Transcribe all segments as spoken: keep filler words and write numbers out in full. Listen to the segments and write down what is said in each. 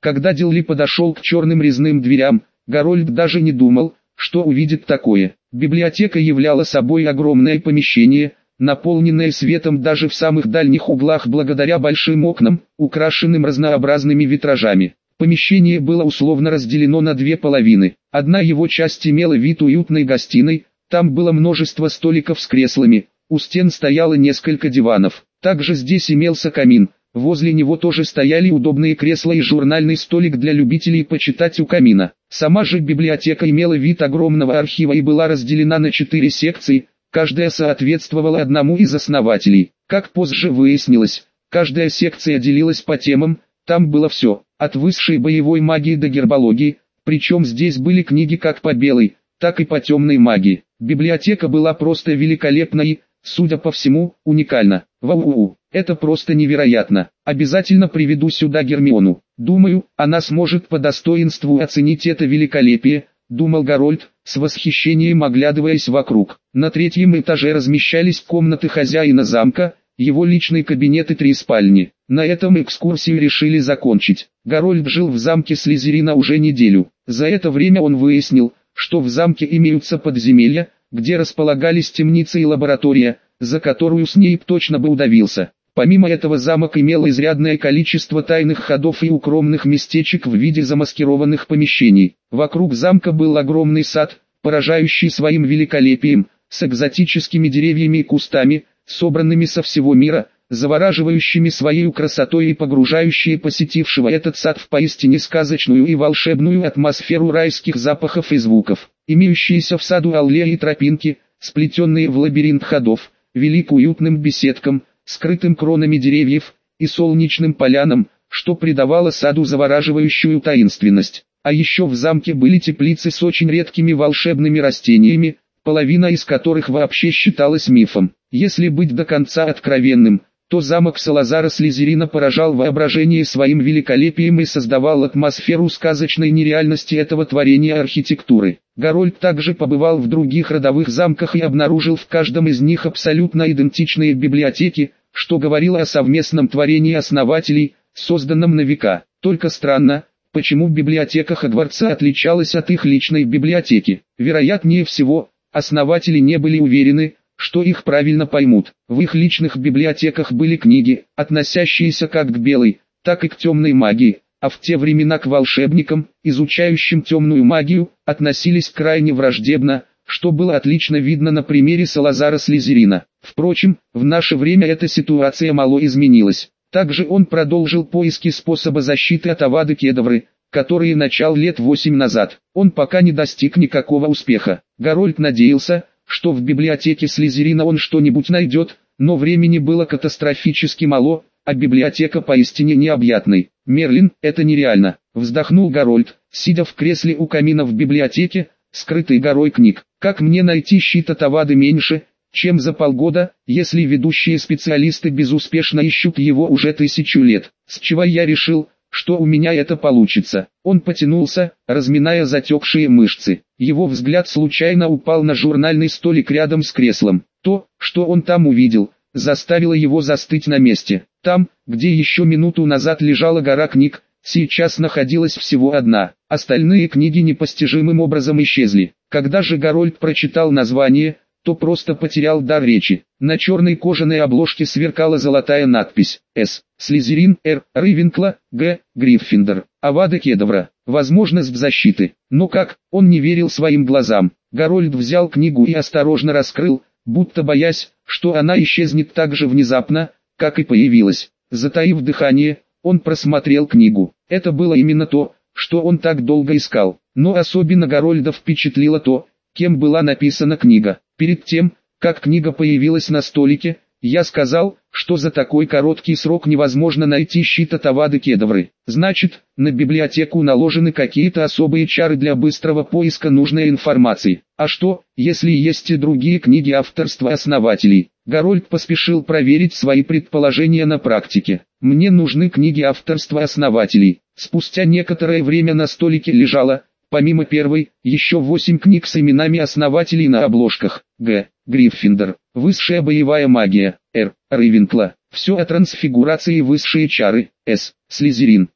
Когда Дилли подошел к черным резным дверям, Гарольд даже не думал, что увидит такое. Библиотека являла собой огромное помещение, наполненное светом даже в самых дальних углах благодаря большим окнам, украшенным разнообразными витражами. Помещение было условно разделено на две половины. Одна его часть имела вид уютной гостиной, там было множество столиков с креслами, у стен стояло несколько диванов. Также здесь имелся камин, возле него тоже стояли удобные кресла и журнальный столик для любителей почитать у камина. Сама же библиотека имела вид огромного архива и была разделена на четыре секции, каждая соответствовала одному из основателей. Как позже выяснилось, каждая секция делилась по темам, там было все, от высшей боевой магии до гербологии, причем здесь были книги как по белой, так и по темной магии. Библиотека была просто великолепна и, судя по всему, уникальна. Вау, это просто невероятно. Обязательно приведу сюда Гермиону. Думаю, она сможет по достоинству оценить это великолепие, думал Гарольд, с восхищением оглядываясь вокруг. На третьем этаже размещались комнаты хозяина замка, его личный кабинет и три спальни. На этом экскурсию решили закончить. Гарольд жил в замке Слизерина уже неделю. За это время он выяснил, что в замке имеются подземелья, где располагались темница и лаборатория, за которую Снейп точно бы удавился. Помимо этого замок имел изрядное количество тайных ходов и укромных местечек в виде замаскированных помещений. Вокруг замка был огромный сад, поражающий своим великолепием, с экзотическими деревьями и кустами, собранными со всего мира, завораживающими своей красотой и погружающие посетившего этот сад в поистине сказочную и волшебную атмосферу райских запахов и звуков. Имеющиеся в саду аллеи и тропинки, сплетенные в лабиринт ходов, вели к уютным беседкам, скрытым кронами деревьев, и солнечным полянам, что придавало саду завораживающую таинственность. А еще в замке были теплицы с очень редкими волшебными растениями, половина из которых вообще считалась мифом. Если быть до конца откровенным, то замок Салазара Слизерина поражал воображение своим великолепием и создавал атмосферу сказочной нереальности этого творения архитектуры. Гарольд также побывал в других родовых замках и обнаружил в каждом из них абсолютно идентичные библиотеки, что говорило о совместном творении основателей, созданном на века. Только странно, почему библиотека Хогвартса отличалась от их личной библиотеки. Вероятнее всего, основатели не были уверены, что их правильно поймут. В их личных библиотеках были книги, относящиеся как к белой, так и к темной магии, а в те времена к волшебникам, изучающим темную магию, относились крайне враждебно, что было отлично видно на примере Салазара Слизерина. Впрочем, в наше время эта ситуация мало изменилась. Также он продолжил поиски способа защиты от Авады Кедавры, которые начал лет восемь назад. Он пока не достиг никакого успеха. Гарольд надеялся, что в библиотеке Слизерина он что-нибудь найдет, но времени было катастрофически мало, а библиотека поистине необъятной. «Мерлин, это нереально», — вздохнул Гарольд, сидя в кресле у камина в библиотеке, скрытой горой книг. «Как мне найти щит от Авады меньше, чем за полгода, если ведущие специалисты безуспешно ищут его уже тысячу лет? С чего я решил, что у меня это получится?» Он потянулся, разминая затекшие мышцы. Его взгляд случайно упал на журнальный столик рядом с креслом. То, что он там увидел, заставило его застыть на месте. Там, где еще минуту назад лежала гора книг, сейчас находилась всего одна. Остальные книги непостижимым образом исчезли. Когда же Гарольд прочитал название, то просто потерял дар речи. На черной кожаной обложке сверкала золотая надпись «С. Слизерин, Р. Рейвенкла, Г. Гриффиндор, Авада Кедавра. Возможность защиты». Но как, он не верил своим глазам. Гарольд взял книгу и осторожно раскрыл, будто боясь, что она исчезнет так же внезапно, как и появилась. Затаив дыхание, он просмотрел книгу. Это было именно то, что он так долго искал. Но особенно Гарольда впечатлило то, кем была написана книга. Перед тем, как книга появилась на столике, я сказал, что за такой короткий срок невозможно найти щит от Авады Кедавры. Значит, на библиотеку наложены какие-то особые чары для быстрого поиска нужной информации. А что, если есть и другие книги авторства основателей? Гарольд поспешил проверить свои предположения на практике. «Мне нужны книги авторства основателей». Спустя некоторое время на столике лежало, помимо первой, еще восемь книг с именами основателей на обложках. Г. Гриффиндор, высшая боевая магия. Р. Рейвенкла, все о трансфигурации, высшие чары. С. Слизерин,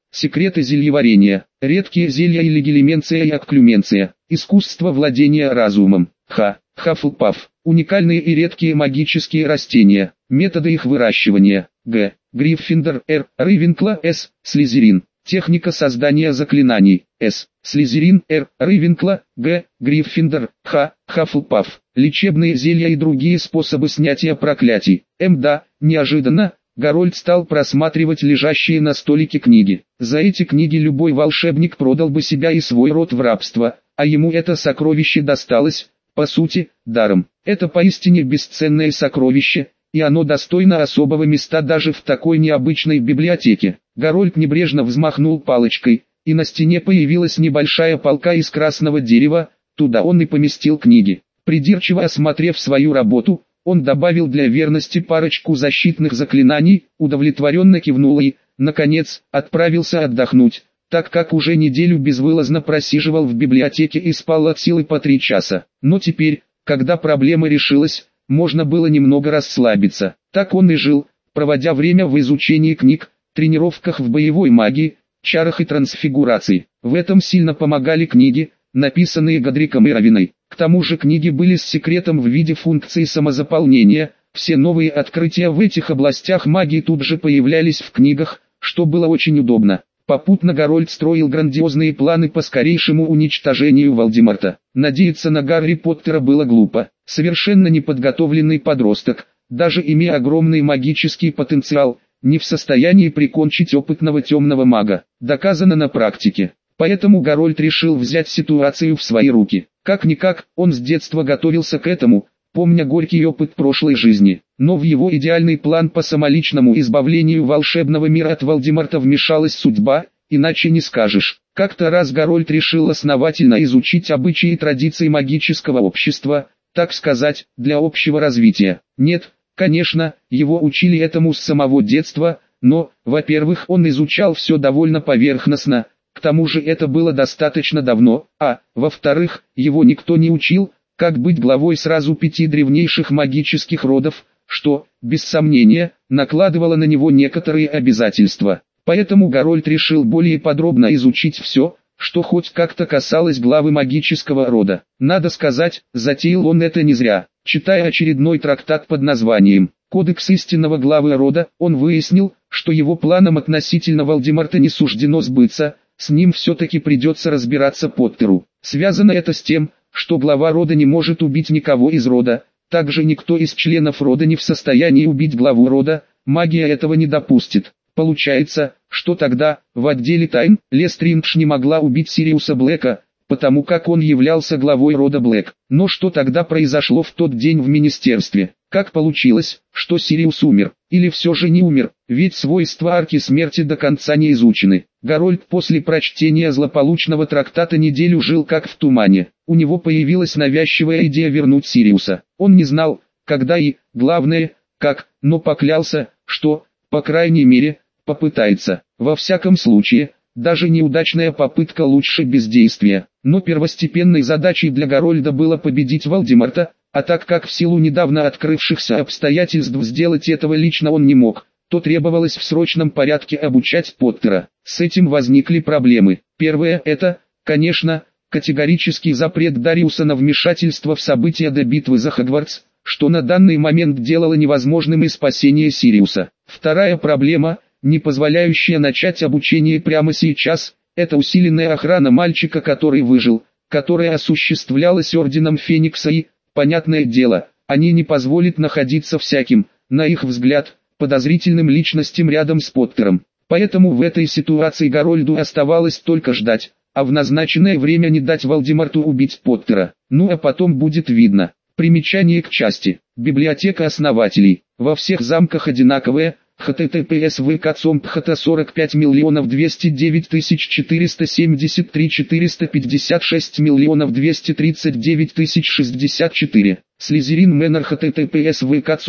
секреты зельеварения, редкие зелья или гелименция и акклюменция, искусство владения разумом. Х. Хафлпаф. Уникальные и редкие магические растения, методы их выращивания. Г. Гриффиндор. Р. Рейвенкла. С. Слизерин. Техника создания заклинаний. С. Слизерин. Р. Рейвенкла. Г. Гриффиндор. Х. Хафлпаф. Лечебные зелья и другие способы снятия проклятий. М. Да, неожиданно, Гарольд стал просматривать лежащие на столике книги. За эти книги любой волшебник продал бы себя и свой род в рабство, а ему это сокровище досталось, по сути, даром. Это поистине бесценное сокровище, и оно достойно особого места даже в такой необычной библиотеке. Гарольд небрежно взмахнул палочкой, и на стене появилась небольшая полка из красного дерева, туда он и поместил книги. Придирчиво осмотрев свою работу, он добавил для верности парочку защитных заклинаний, удовлетворенно кивнул и, наконец, отправился отдохнуть, так как уже неделю безвылазно просиживал в библиотеке и спал от силы по три часа. Но теперь, когда проблема решилась, можно было немного расслабиться. Так он и жил, проводя время в изучении книг, тренировках в боевой магии, чарах и трансфигурации. В этом сильно помогали книги, написанные Годриком и Равиной. К тому же книги были с секретом в виде функции самозаполнения, все новые открытия в этих областях магии тут же появлялись в книгах, что было очень удобно. Попутно Гарольд строил грандиозные планы по скорейшему уничтожению Волдеморта. Надеяться на Гарри Поттера было глупо. Совершенно неподготовленный подросток, даже имея огромный магический потенциал, не в состоянии прикончить опытного темного мага. Доказано на практике. Поэтому Гарольд решил взять ситуацию в свои руки. Как-никак, он с детства готовился к этому, помня горький опыт прошлой жизни. Но в его идеальный план по самоличному избавлению волшебного мира от Волдеморта вмешалась судьба, иначе не скажешь. Как-то раз Гарольд решил основательно изучить обычаи и традиции магического общества, так сказать, для общего развития. Нет, конечно, его учили этому с самого детства, но, во-первых, он изучал все довольно поверхностно, к тому же это было достаточно давно, а, во-вторых, его никто не учил, как быть главой сразу пяти древнейших магических родов, что, без сомнения, накладывало на него некоторые обязательства. Поэтому Гарольд решил более подробно изучить все, что хоть как-то касалось главы магического рода. Надо сказать, затеял он это не зря. Читая очередной трактат под названием «Кодекс истинного главы рода», он выяснил, что его планам относительно Волдеморта не суждено сбыться, с ним все-таки придется разбираться Поттеру. Связано это с тем, что глава рода не может убить никого из рода, также никто из членов рода не в состоянии убить главу рода, магия этого не допустит. Получается, что тогда, в отделе тайн, Лестриндж не могла убить Сириуса Блэка, потому как он являлся главой рода Блэк. Но что тогда произошло в тот день в министерстве? Как получилось, что Сириус умер? Или все же не умер? Ведь свойства арки смерти до конца не изучены. Гарольд после прочтения злополучного трактата неделю жил как в тумане. У него появилась навязчивая идея вернуть Сириуса. Он не знал, когда и, главное, как, но поклялся, что, по крайней мере, попытается. Во всяком случае, даже неудачная попытка лучше бездействия. Но первостепенной задачей для Гарольда было победить Волдеморта, а так как в силу недавно открывшихся обстоятельств сделать этого лично он не мог, то требовалось в срочном порядке обучать Поттера. С этим возникли проблемы. Первое – это, конечно, категорический запрет Дариуса на вмешательство в события до битвы за Хогвартс, что на данный момент делало невозможным и спасение Сириуса. Вторая проблема, не позволяющая начать обучение прямо сейчас, это усиленная охрана мальчика, который выжил, которая осуществлялась Орденом Феникса и, понятное дело, они не позволят находиться всяким, на их взгляд, подозрительным личностям рядом с Поттером. Поэтому в этой ситуации Гарольду оставалось только ждать, а в назначенное время не дать Волдеморту убить Поттера. Ну а потом будет видно. Примечание к части. Библиотека основателей. Во всех замках одинаковая. https vk сорок пять миллионов двести девять тысяч четыреста семьдесят три четыреста пятьдесят шесть миллионов двести тридцать девять тысяч шестьдесят четыре. Слизерин Мэннер https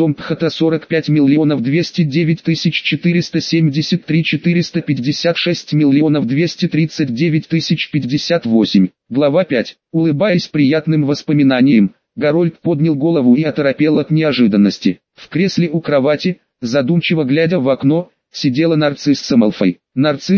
vk сорок пять миллионов двести девять тысяч четыреста семьдесят три четыреста пятьдесят шесть миллионов двести тридцать девять тысяч пятьдесят восемь. Глава пять. Улыбаясь приятным воспоминаниям, Гарольд поднял голову и оторопел от неожиданности. В кресле у кровати, задумчиво глядя в окно, сидела Нарцисса Малфой. Нарцисса,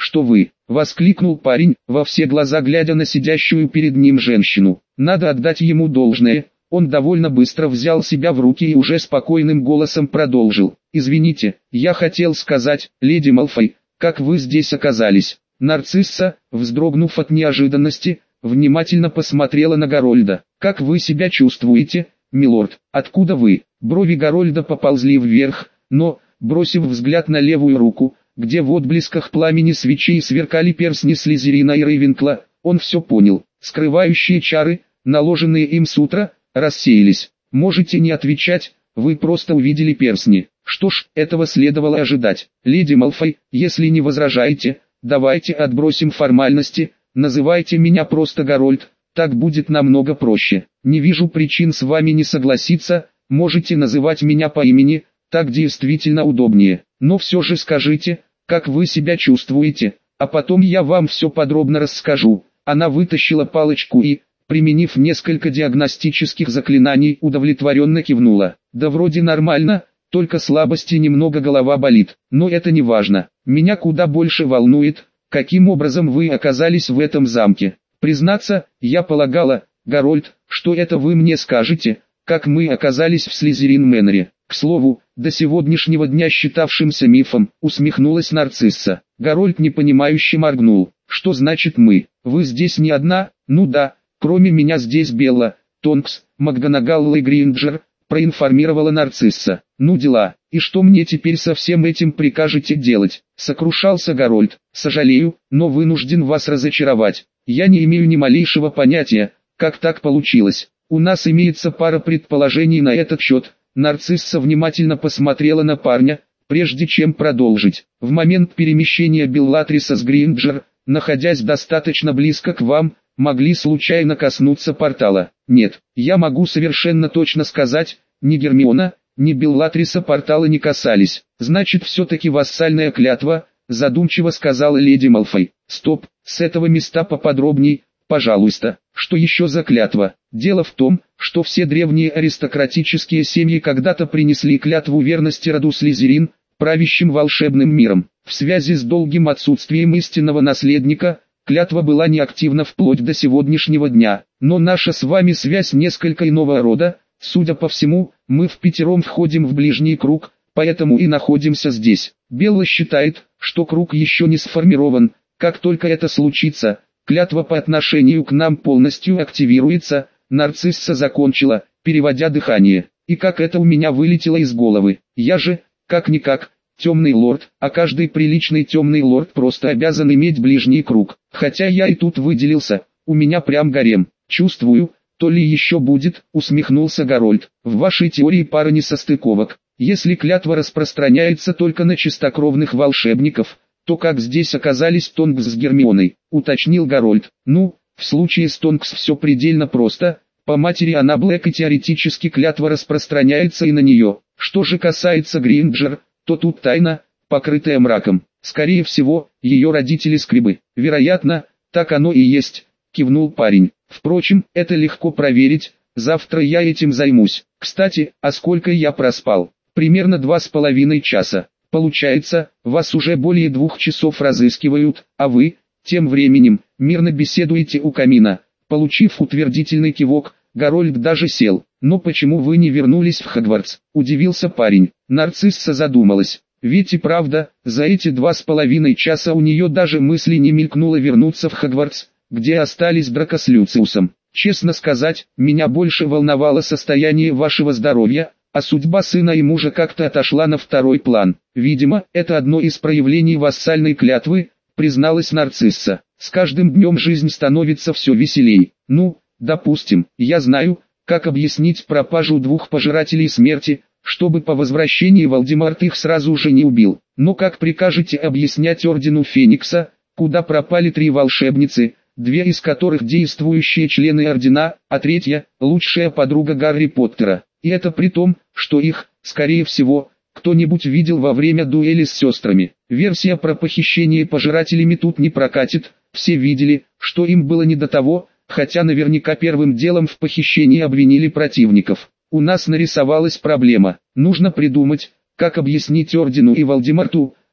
что вы?» — воскликнул парень, во все глаза глядя на сидящую перед ним женщину. Надо отдать ему должное, он довольно быстро взял себя в руки и уже спокойным голосом продолжил. «Извините, я хотел сказать, леди Малфой, как вы здесь оказались?» Нарцисса, вздрогнув от неожиданности, внимательно посмотрела на Гарольда. «Как вы себя чувствуете, милорд? Откуда вы?» Брови Гарольда поползли вверх, но, бросив взгляд на левую руку, где в отблесках пламени свечей сверкали перстни Слизерина и Рейвенкла, он все понял. Скрывающие чары, наложенные им с утра, рассеялись. «Можете не отвечать, вы просто увидели перстни». «Что ж, этого следовало ожидать. Леди Малфой, если не возражаете, давайте отбросим формальности, называйте меня просто Гарольд, так будет намного проще. Не вижу причин с вами не согласиться, можете называть меня по имени, так действительно удобнее. Но все же скажите, как вы себя чувствуете, а потом я вам все подробно расскажу». Она вытащила палочку и, применив несколько диагностических заклинаний, удовлетворенно кивнула. «Да вроде нормально, только слабости немного, голова болит, но это не важно. Меня куда больше волнует, каким образом вы оказались в этом замке. Признаться, я полагала, Гарольд, что это вы мне скажете, как мы оказались в Слизерин-Мэннере. К слову, до сегодняшнего дня считавшимся мифом», усмехнулась Нарцисса. Гарольд непонимающе моргнул. «Что значит мы? Вы здесь не одна?» «Ну да, кроме меня здесь Белла, Тонкс, МакГонагалл и Гринджер», проинформировала Нарцисса. «Ну дела, и что мне теперь со всем этим прикажете делать?» Сокрушался Гарольд. «Сожалею, но вынужден вас разочаровать. Я не имею ни малейшего понятия, как так получилось. У нас имеется пара предположений на этот счет». Нарцисса внимательно посмотрела на парня, прежде чем продолжить. «В момент перемещения Беллатриса с Гринджер, находясь достаточно близко к вам, могли случайно коснуться портала. Нет, я могу совершенно точно сказать, ни Гермиона, ни Беллатриса портала не касались. Значит, все-таки вассальная клятва», задумчиво сказала леди Малфой. «Стоп, с этого места поподробней, пожалуйста. Что еще за клятва?» «Дело в том, что все древние аристократические семьи когда-то принесли клятву верности роду Слизерин, правящим волшебным миром. В связи с долгим отсутствием истинного наследника, клятва была неактивна вплоть до сегодняшнего дня. Но наша с вами связь несколько иного рода. Судя по всему, мы в пятером входим в ближний круг, поэтому и находимся здесь. Белла считает, что круг еще не сформирован. Как только это случится, клятва по отношению к нам полностью активируется». Нарцисса закончила, переводя дыхание. «И как это у меня вылетело из головы. Я же, как-никак, темный лорд, а каждый приличный темный лорд просто обязан иметь ближний круг. Хотя я и тут выделился, у меня прям гарем. Чувствую, то ли еще будет», усмехнулся Гарольд. «В вашей теории пара несостыковок. Если клятва распространяется только на чистокровных волшебников, то как здесь оказались Тонкс с Гермионой?» уточнил Гарольд. «Ну, в случае с Тонкс все предельно просто. По матери она Блэк, и теоретически клятва распространяется и на нее. Что же касается Гринджер, то тут тайна, покрытая мраком. Скорее всего, ее родители Скрибы. Вероятно, так оно и есть», кивнул парень. «Впрочем, это легко проверить, завтра я этим займусь. Кстати, а сколько я проспал? Примерно два с половиной часа. Получается, вас уже более двух часов разыскивают, а вы, тем временем, мирно беседуете у камина». Получив утвердительный кивок, Гарольд даже сел. «Но почему вы не вернулись в Хогвартс?» – удивился парень. Нарцисса задумалась. Ведь и правда, за эти два с половиной часа у нее даже мысли не мелькнуло вернуться в Хогвартс, где остались Драко с Люциусом. «Честно сказать, меня больше волновало состояние вашего здоровья, а судьба сына и мужа как-то отошла на второй план. Видимо, это одно из проявлений вассальной клятвы», призналась Нарцисса. «С каждым днем жизнь становится все веселей. Ну, допустим, я знаю, как объяснить пропажу двух пожирателей смерти, чтобы по возвращении Волдеморт их сразу же не убил. Но как прикажете объяснять Ордену Феникса, куда пропали три волшебницы, две из которых действующие члены Ордена, а третья – лучшая подруга Гарри Поттера? И это при том, что их, скорее всего, кто-нибудь видел во время дуэли с сестрами. Версия про похищение пожирателями тут не прокатит, все видели, что им было не до того, хотя наверняка первым делом в похищении обвинили противников. У нас нарисовалась проблема, нужно придумать, как объяснить Ордену и Волдеморту,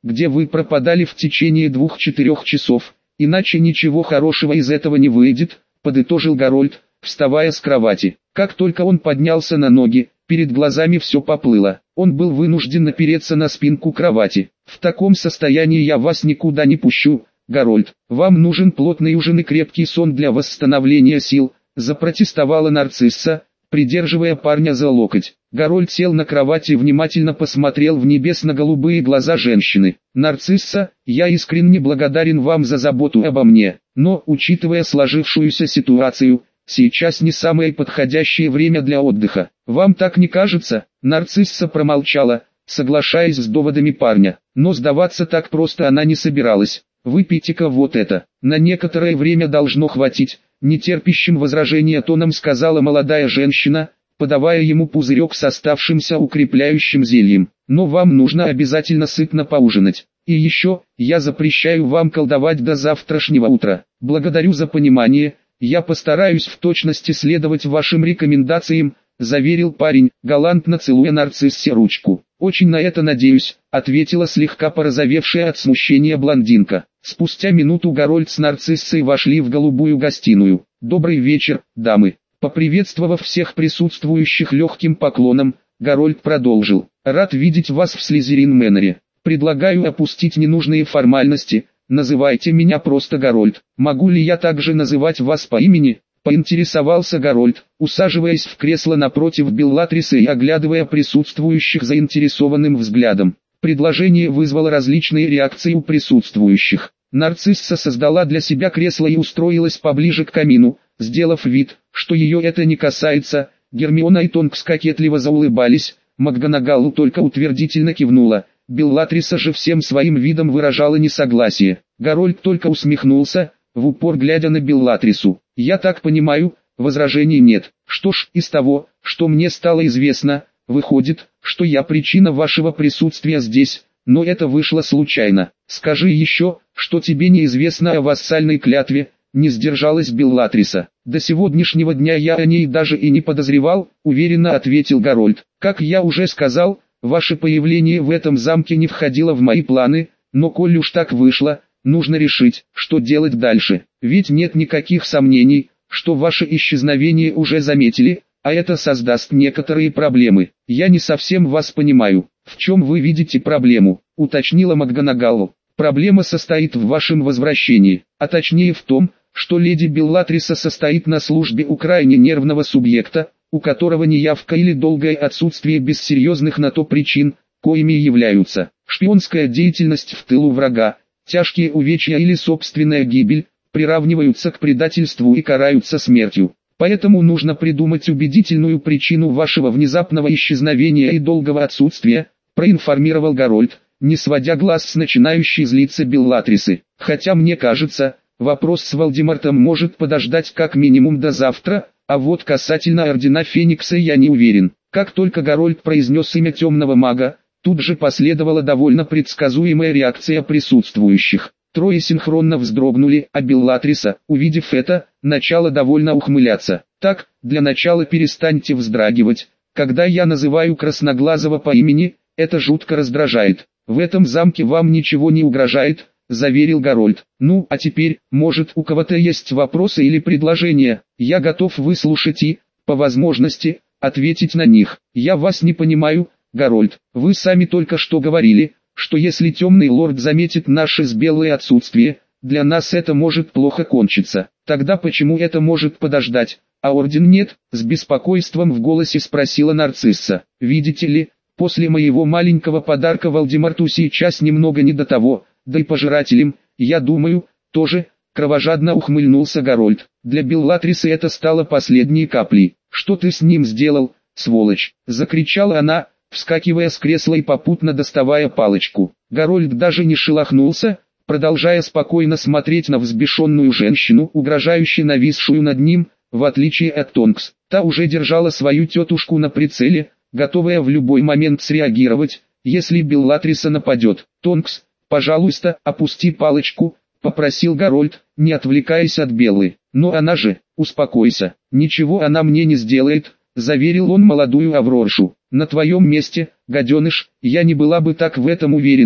где вы пропадали в течение двух-четырех часов, иначе ничего хорошего из этого не выйдет, подытожил Гарольд, вставая с кровати. Как только он поднялся на ноги, перед глазами все поплыло. Он был вынужден опереться на спинку кровати. В таком состоянии я вас никуда не пущу, Гарольд. Вам нужен плотный ужин и крепкий сон для восстановления сил, запротестовала нарцисса, придерживая парня за локоть. Гарольд сел на кровати и внимательно посмотрел в небесно-голубые глаза женщины. «Нарцисса, я искренне благодарен вам за заботу обо мне, но, учитывая сложившуюся ситуацию, сейчас не самое подходящее время для отдыха. Вам так не кажется?» Нарцисса промолчала, соглашаясь с доводами парня, но сдаваться так просто она не собиралась. «Выпейте-ка вот это, на некоторое время должно хватить», нетерпящим возражения тоном сказала молодая женщина, подавая ему пузырек с оставшимся укрепляющим зельем. «Но вам нужно обязательно сытно поужинать. И еще, я запрещаю вам колдовать до завтрашнего утра. Благодарю за понимание, я постараюсь в точности следовать вашим рекомендациям», заверил парень, галантно целуя нарциссе ручку. «Очень на это надеюсь», ответила слегка порозовевшая от смущения блондинка. Спустя минуту Гарольд с нарциссой вошли в голубую гостиную. «Добрый вечер, дамы». Поприветствовав всех присутствующих легким поклоном, Гарольд продолжил. «Рад видеть вас в Слизерин-Мэноре. Предлагаю опустить ненужные формальности, называйте меня просто Гарольд. Могу ли я также называть вас по имени?» Поинтересовался Гарольд, усаживаясь в кресло напротив Беллатрисы и оглядывая присутствующих заинтересованным взглядом. Предложение вызвало различные реакции у присутствующих. Нарцисса создала для себя кресло и устроилась поближе к камину, сделав вид, что ее это не касается. Гермиона и Тонкс кокетливо заулыбались, МакГонагалл только утвердительно кивнула. Беллатриса же всем своим видом выражала несогласие. Гарольд только усмехнулся, в упор глядя на Беллатрису. «Я так понимаю, возражений нет. Что ж, из того, что мне стало известно, выходит, что я причина вашего присутствия здесь, но это вышло случайно. Скажи еще, что тебе неизвестно о вассальной клятве», не сдержалась Беллатриса. «До сегодняшнего дня я о ней даже и не подозревал», уверенно ответил Гарольд. «Как я уже сказал, ваше появление в этом замке не входило в мои планы, но коль уж так вышло, нужно решить, что делать дальше. Ведь нет никаких сомнений, что ваше исчезновение уже заметили, а это создаст некоторые проблемы. Я не совсем вас понимаю. В чем вы видите проблему?» уточнила МакГонагалл. «Проблема состоит в вашем возвращении, а точнее в том, что леди Беллатриса состоит на службе у крайне нервного субъекта, у которого неявка или долгое отсутствие без серьезных на то причин, коими являются шпионская деятельность в тылу врага, тяжкие увечья или собственная гибель, приравниваются к предательству и караются смертью. Поэтому нужно придумать убедительную причину вашего внезапного исчезновения и долгого отсутствия», проинформировал Гарольд, не сводя глаз с начинающей злиться Беллатрисы. «Хотя мне кажется, вопрос с Волдемортом может подождать как минимум до завтра, а вот касательно Ордена Феникса я не уверен». Как только Гарольд произнес имя темного мага, тут же последовала довольно предсказуемая реакция присутствующих. Трое синхронно вздрогнули, а Беллатриса, увидев это, начала довольно ухмыляться. «Так, для начала перестаньте вздрагивать, когда я называю Красноглазого по имени, это жутко раздражает. В этом замке вам ничего не угрожает», заверил Гарольд. «Ну, а теперь, может, у кого-то есть вопросы или предложения, я готов выслушать и, по возможности, ответить на них. Я вас не понимаю, Гарольд, вы сами только что говорили, что если темный лорд заметит наше с белое отсутствие, для нас это может плохо кончиться. Тогда почему это может подождать, а орден нет?» С беспокойством в голосе спросила нарцисса. «Видите ли, после моего маленького подарка Волдеморту сейчас немного не до того, да и пожирателям, я думаю, тоже», кровожадно ухмыльнулся Гарольд. Для Беллатрисы это стало последней каплей. «Что ты с ним сделал, сволочь?» закричала она, вскакивая с кресла и попутно доставая палочку. Гарольд даже не шелохнулся, продолжая спокойно смотреть на взбешенную женщину, угрожающе нависшую над ним, в отличие от Тонкс. Та уже держала свою тетушку на прицеле, готовая в любой момент среагировать, если Беллатриса нападет. «Тонкс, пожалуйста, опусти палочку», попросил Гарольд, не отвлекаясь от Беллы. «Но она же, успокойся, ничего она мне не сделает», заверил он молодую Авроршу. «На твоем месте, гаденыш, я не была бы так в этом уверена»,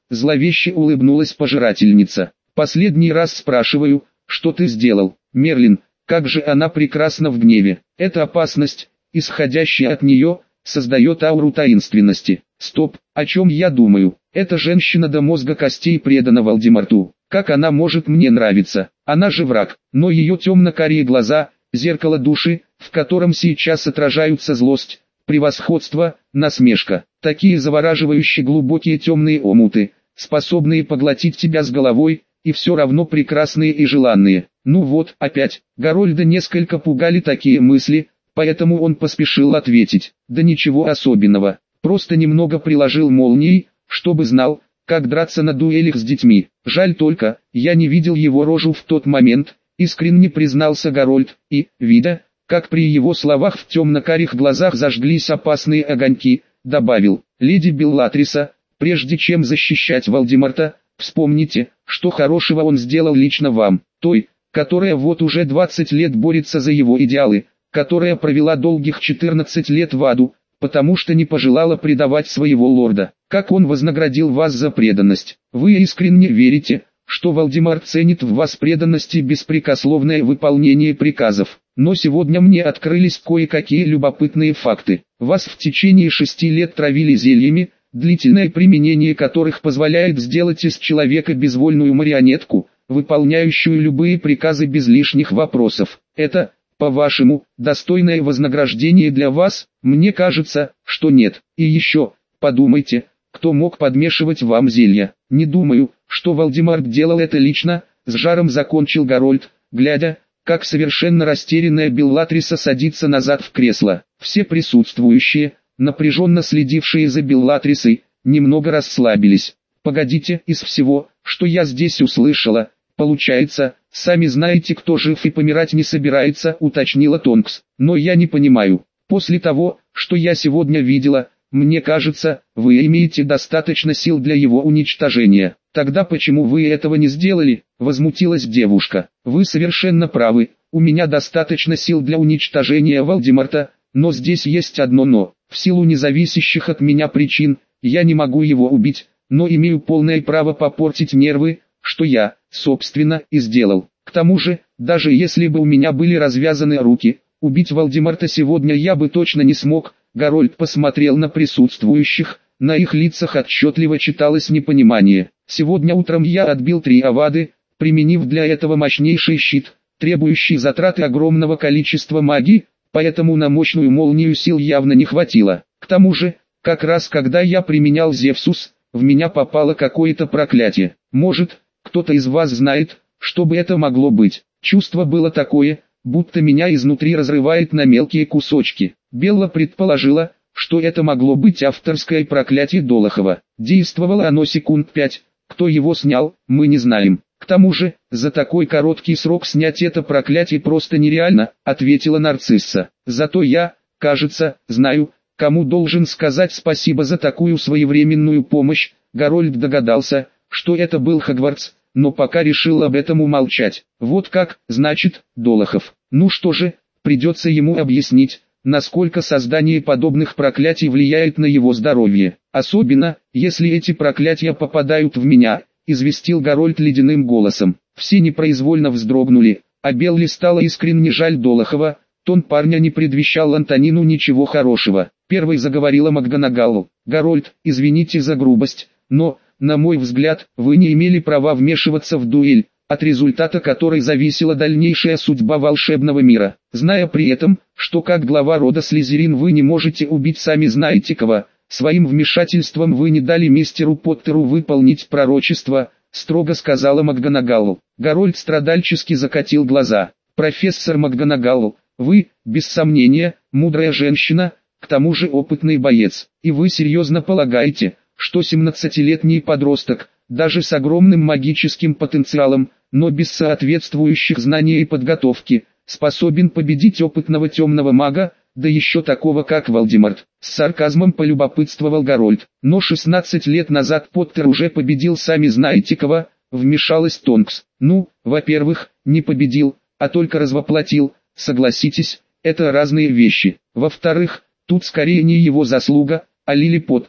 зловеще улыбнулась пожирательница. Последний раз спрашиваю, что ты сделал, Мерлин? Как же она прекрасна в гневе. Эта опасность, исходящая от нее, создает ауру таинственности. Стоп, о чем я думаю? Эта женщина до мозга костей предана Вальдемарту. Как она может мне нравиться? Она же враг, но ее темно-карие глаза, зеркало души, в котором сейчас отражаются злость, превосходство, насмешка. Такие завораживающие глубокие темные омуты, способные поглотить тебя с головой, и все равно прекрасные и желанные. Ну вот, опять, Гарольда несколько пугали такие мысли, поэтому он поспешил ответить. Да ничего особенного, просто немного приложил молнией, чтобы знал, как драться на дуэлях с детьми. Жаль только, я не видел его рожу в тот момент, искренне признался Гарольд, и, видя, как при его словах в темно-карих глазах зажглись опасные огоньки, добавил: леди Беллатриса, прежде чем защищать Вальдемарта, вспомните, что хорошего он сделал лично вам, той, которая вот уже двадцать лет борется за его идеалы, которая провела долгих четырнадцать лет в аду, потому что не пожелала предавать своего лорда. Как он вознаградил вас за преданность? Вы искренне верите, что Вальдемар ценит в вас преданность и беспрекословное выполнение приказов? Но сегодня мне открылись кое-какие любопытные факты. Вас в течение шести лет травили зельями, длительное применение которых позволяет сделать из человека безвольную марионетку, выполняющую любые приказы без лишних вопросов. Это, по-вашему, достойное вознаграждение для вас? Мне кажется, что нет. И еще, подумайте, кто мог подмешивать вам зелья? Не думаю, что Вальдемар делал это лично, с жаром закончил Гарольд, глядя, как совершенно растерянная Беллатриса садится назад в кресло. Все присутствующие, напряженно следившие за Беллатрисой, немного расслабились. Погодите, из всего, что я здесь услышала, получается, сами знаете, кто жив и помирать не собирается, уточнила Тонкс. Но я не понимаю, после того, что я сегодня видела, мне кажется, вы имеете достаточно сил для его уничтожения. Тогда почему вы этого не сделали? Возмутилась девушка. Вы совершенно правы, у меня достаточно сил для уничтожения Вальдемарта, но здесь есть одно но. В силу независящих от меня причин, я не могу его убить, но имею полное право попортить нервы, что я, собственно, и сделал. К тому же, даже если бы у меня были развязаны руки, убить Вальдемарта сегодня я бы точно не смог. Гарольд посмотрел на присутствующих, на их лицах отчетливо читалось непонимание. Сегодня утром я отбил три авады, применив для этого мощнейший щит, требующий затраты огромного количества магии, поэтому на мощную молнию сил явно не хватило. К тому же, как раз когда я применял Зевсус, в меня попало какое-то проклятие. Может, кто-то из вас знает, что бы это могло быть? Чувство было такое, будто меня изнутри разрывает на мелкие кусочки. Белла предположила, что это могло быть авторское проклятие Долохова. Действовало оно секунд пять, кто его снял, мы не знаем. К тому же, за такой короткий срок снять это проклятие просто нереально, ответила нарцисса. Зато я, кажется, знаю, кому должен сказать спасибо за такую своевременную помощь. Гарольд догадался, что это был Хогвартс, но пока решил об этом умолчать. Вот как, значит, Долохов. Ну что же, придется ему объяснить, насколько создание подобных проклятий влияет на его здоровье. Особенно, если эти проклятия попадают в меня, известил Гарольд ледяным голосом. Все непроизвольно вздрогнули, а Белли стало искренне жаль Долохова. Тон парня не предвещал Антонину ничего хорошего. Первой заговорила МакГонагалл. Гарольд, извините за грубость, но, на мой взгляд, вы не имели права вмешиваться в дуэль, от результата которой зависела дальнейшая судьба волшебного мира. Зная при этом, что как глава рода Слизерин вы не можете убить сами знаете кого, своим вмешательством вы не дали мистеру Поттеру выполнить пророчество, строго сказала МакГонагалл. Гарольд страдальчески закатил глаза. Профессор МакГонагалл, вы, без сомнения, мудрая женщина, к тому же опытный боец, и вы серьезно полагаете, что семнадцатилетний подросток, даже с огромным магическим потенциалом, но без соответствующих знаний и подготовки, способен победить опытного темного мага, да еще такого как Вальдемарт. С сарказмом полюбопытствовал Гарольд. Но шестнадцать лет назад Поттер уже победил сами знаете кого, вмешалась Тонкс. Ну, во-первых, не победил, а только развоплотил, согласитесь, это разные вещи. Во-вторых, тут скорее не его заслуга, а Лили Поттер,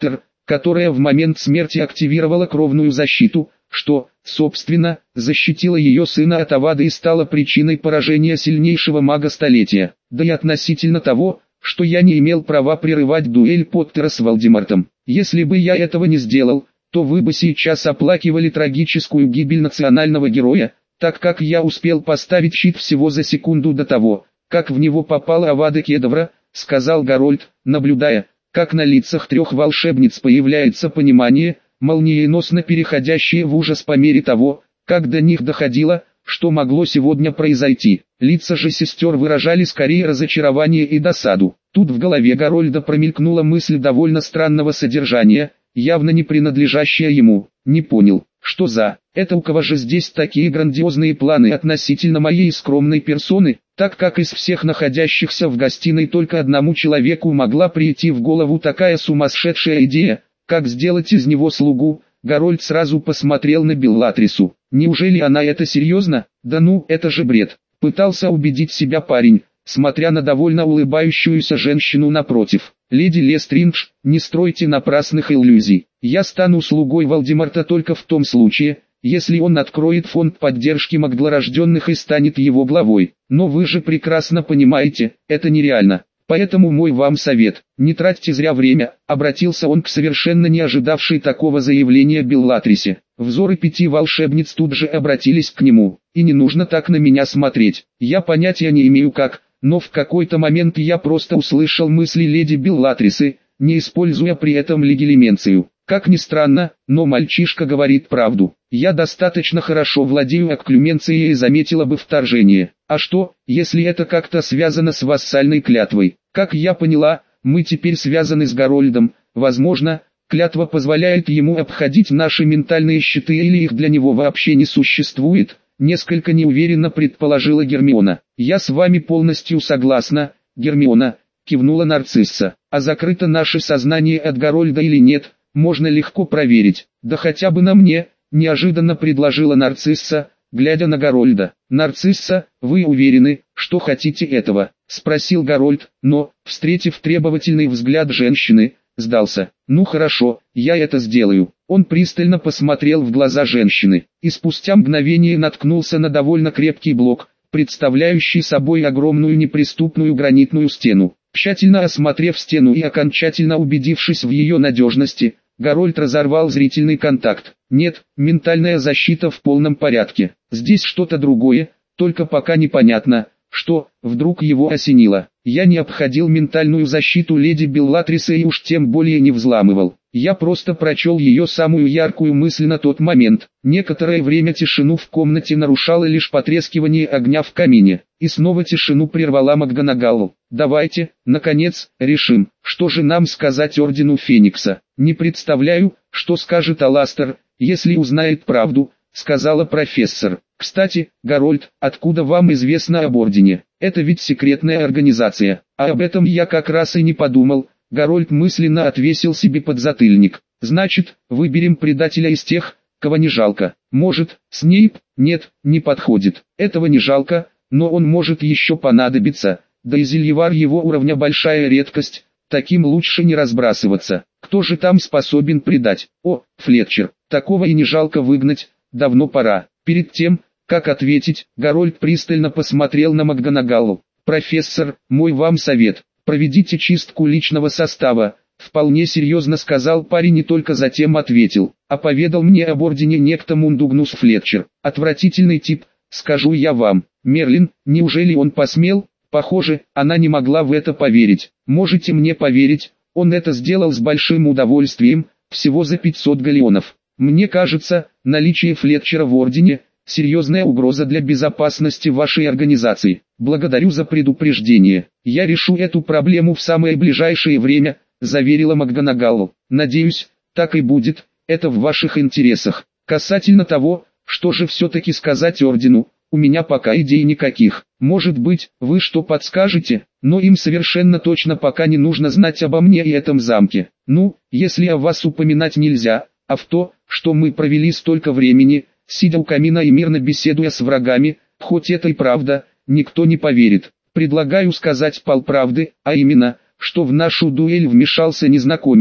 которая в момент смерти активировала кровную защиту, что, собственно, защитило ее сына от Авады и стало причиной поражения сильнейшего мага столетия, да и относительно того, что я не имел права прерывать дуэль Поттера с Волдемортом. Если бы я этого не сделал, то вы бы сейчас оплакивали трагическую гибель национального героя, так как я успел поставить щит всего за секунду до того, как в него попала Авада Кедавра, сказал Гарольд, наблюдая, как на лицах трех волшебниц появляется понимание, молниеносно переходящее в ужас по мере того, как до них доходило, что могло сегодня произойти. Лица же сестер выражали скорее разочарование и досаду. Тут в голове Гарольда промелькнула мысль довольно странного содержания, явно не принадлежащая ему. Не понял, что за, это у кого же здесь такие грандиозные планы относительно моей скромной персоны, так как из всех находящихся в гостиной только одному человеку могла прийти в голову такая сумасшедшая идея, как сделать из него слугу. Гарольд сразу посмотрел на Беллатрису. Неужели она это серьезно? Да ну, это же бред. Пытался убедить себя парень, смотря на довольно улыбающуюся женщину напротив. Леди Лестриндж, не стройте напрасных иллюзий. Я стану слугой Волдеморта только в том случае, если он откроет фонд поддержки магдлорожденных и станет его главой. Но вы же прекрасно понимаете, это нереально. Поэтому мой вам совет, не тратьте зря время, обратился он к совершенно не ожидавшей такого заявления Беллатрисе. Взоры пяти волшебниц тут же обратились к нему. И не нужно так на меня смотреть, я понятия не имею как, но в какой-то момент я просто услышал мысли леди Беллатрисы, не используя при этом легилименцию. Как ни странно, но мальчишка говорит правду. Я достаточно хорошо владею окклюменцией и заметила бы вторжение. А что, если это как-то связано с вассальной клятвой? Как я поняла, мы теперь связаны с Гарольдом. Возможно, клятва позволяет ему обходить наши ментальные щиты или их для него вообще не существует. Несколько неуверенно предположила Гермиона. Я с вами полностью согласна, Гермиона, кивнула Нарцисса. А закрыто наше сознание от Гарольда или нет, можно легко проверить. Да хотя бы на мне, неожиданно предложила Нарцисса, глядя на Гарольда. Нарцисса, вы уверены, что хотите этого? Спросил Гарольд, но, встретив требовательный взгляд женщины, сдался. Ну хорошо, я это сделаю. Он пристально посмотрел в глаза женщины, и спустя мгновение наткнулся на довольно крепкий блок, представляющий собой огромную неприступную гранитную стену. Тщательно осмотрев стену и окончательно убедившись в ее надежности, Гарольд разорвал зрительный контакт. Нет, ментальная защита в полном порядке. Здесь что-то другое, только пока непонятно, что, вдруг его осенило. Я не обходил ментальную защиту леди Беллатрисы и уж тем более не взламывал. Я просто прочел ее самую яркую мысль на тот момент. Некоторое время тишину в комнате нарушало лишь потрескивание огня в камине. И снова тишину прервала МакГонагалл. Давайте, наконец, решим, что же нам сказать Ордену Феникса. Не представляю, что скажет Аластер, если узнает правду, сказала профессор. Кстати, Гарольд, откуда вам известно об Ордене? Это ведь секретная организация. А об этом я как раз и не подумал. Гарольд мысленно отвесил себе подзатыльник. Значит, выберем предателя из тех, кого не жалко. Может, Снейп? Нет, не подходит. Этого не жалко, но он может еще понадобиться. Да и зельевар его уровня большая редкость. Таким лучше не разбрасываться. Кто же там способен предать? О, Флетчер. Такого и не жалко выгнать. Давно пора. Перед тем, как ответить, Гарольд пристально посмотрел на МакГонагалл. «Профессор, мой вам совет. Проведите чистку личного состава», — вполне серьезно сказал парень и только затем ответил. «А поведал мне об Ордене некто Мундугнус Флетчер. Отвратительный тип, скажу я вам. Мерлин, неужели он посмел?» Похоже, она не могла в это поверить. «Можете мне поверить, он это сделал с большим удовольствием, всего за пятьсот галеонов. Мне кажется, наличие Флетчера в Ордене — серьезная угроза для безопасности вашей организации. Благодарю за предупреждение. Я решу эту проблему в самое ближайшее время», — заверила МакГонагалл. «Надеюсь, так и будет, это в ваших интересах. Касательно того, что же все-таки сказать Ордену, у меня пока идей никаких. Может быть, вы что подскажете, но им совершенно точно пока не нужно знать обо мне и этом замке. Ну, если о вас упоминать нельзя, а в то, что мы провели столько времени, сидя у камина и мирно беседуя с врагами, хоть это и правда, никто не поверит. Предлагаю сказать полправды, а именно, что в нашу дуэль вмешался незнакомец,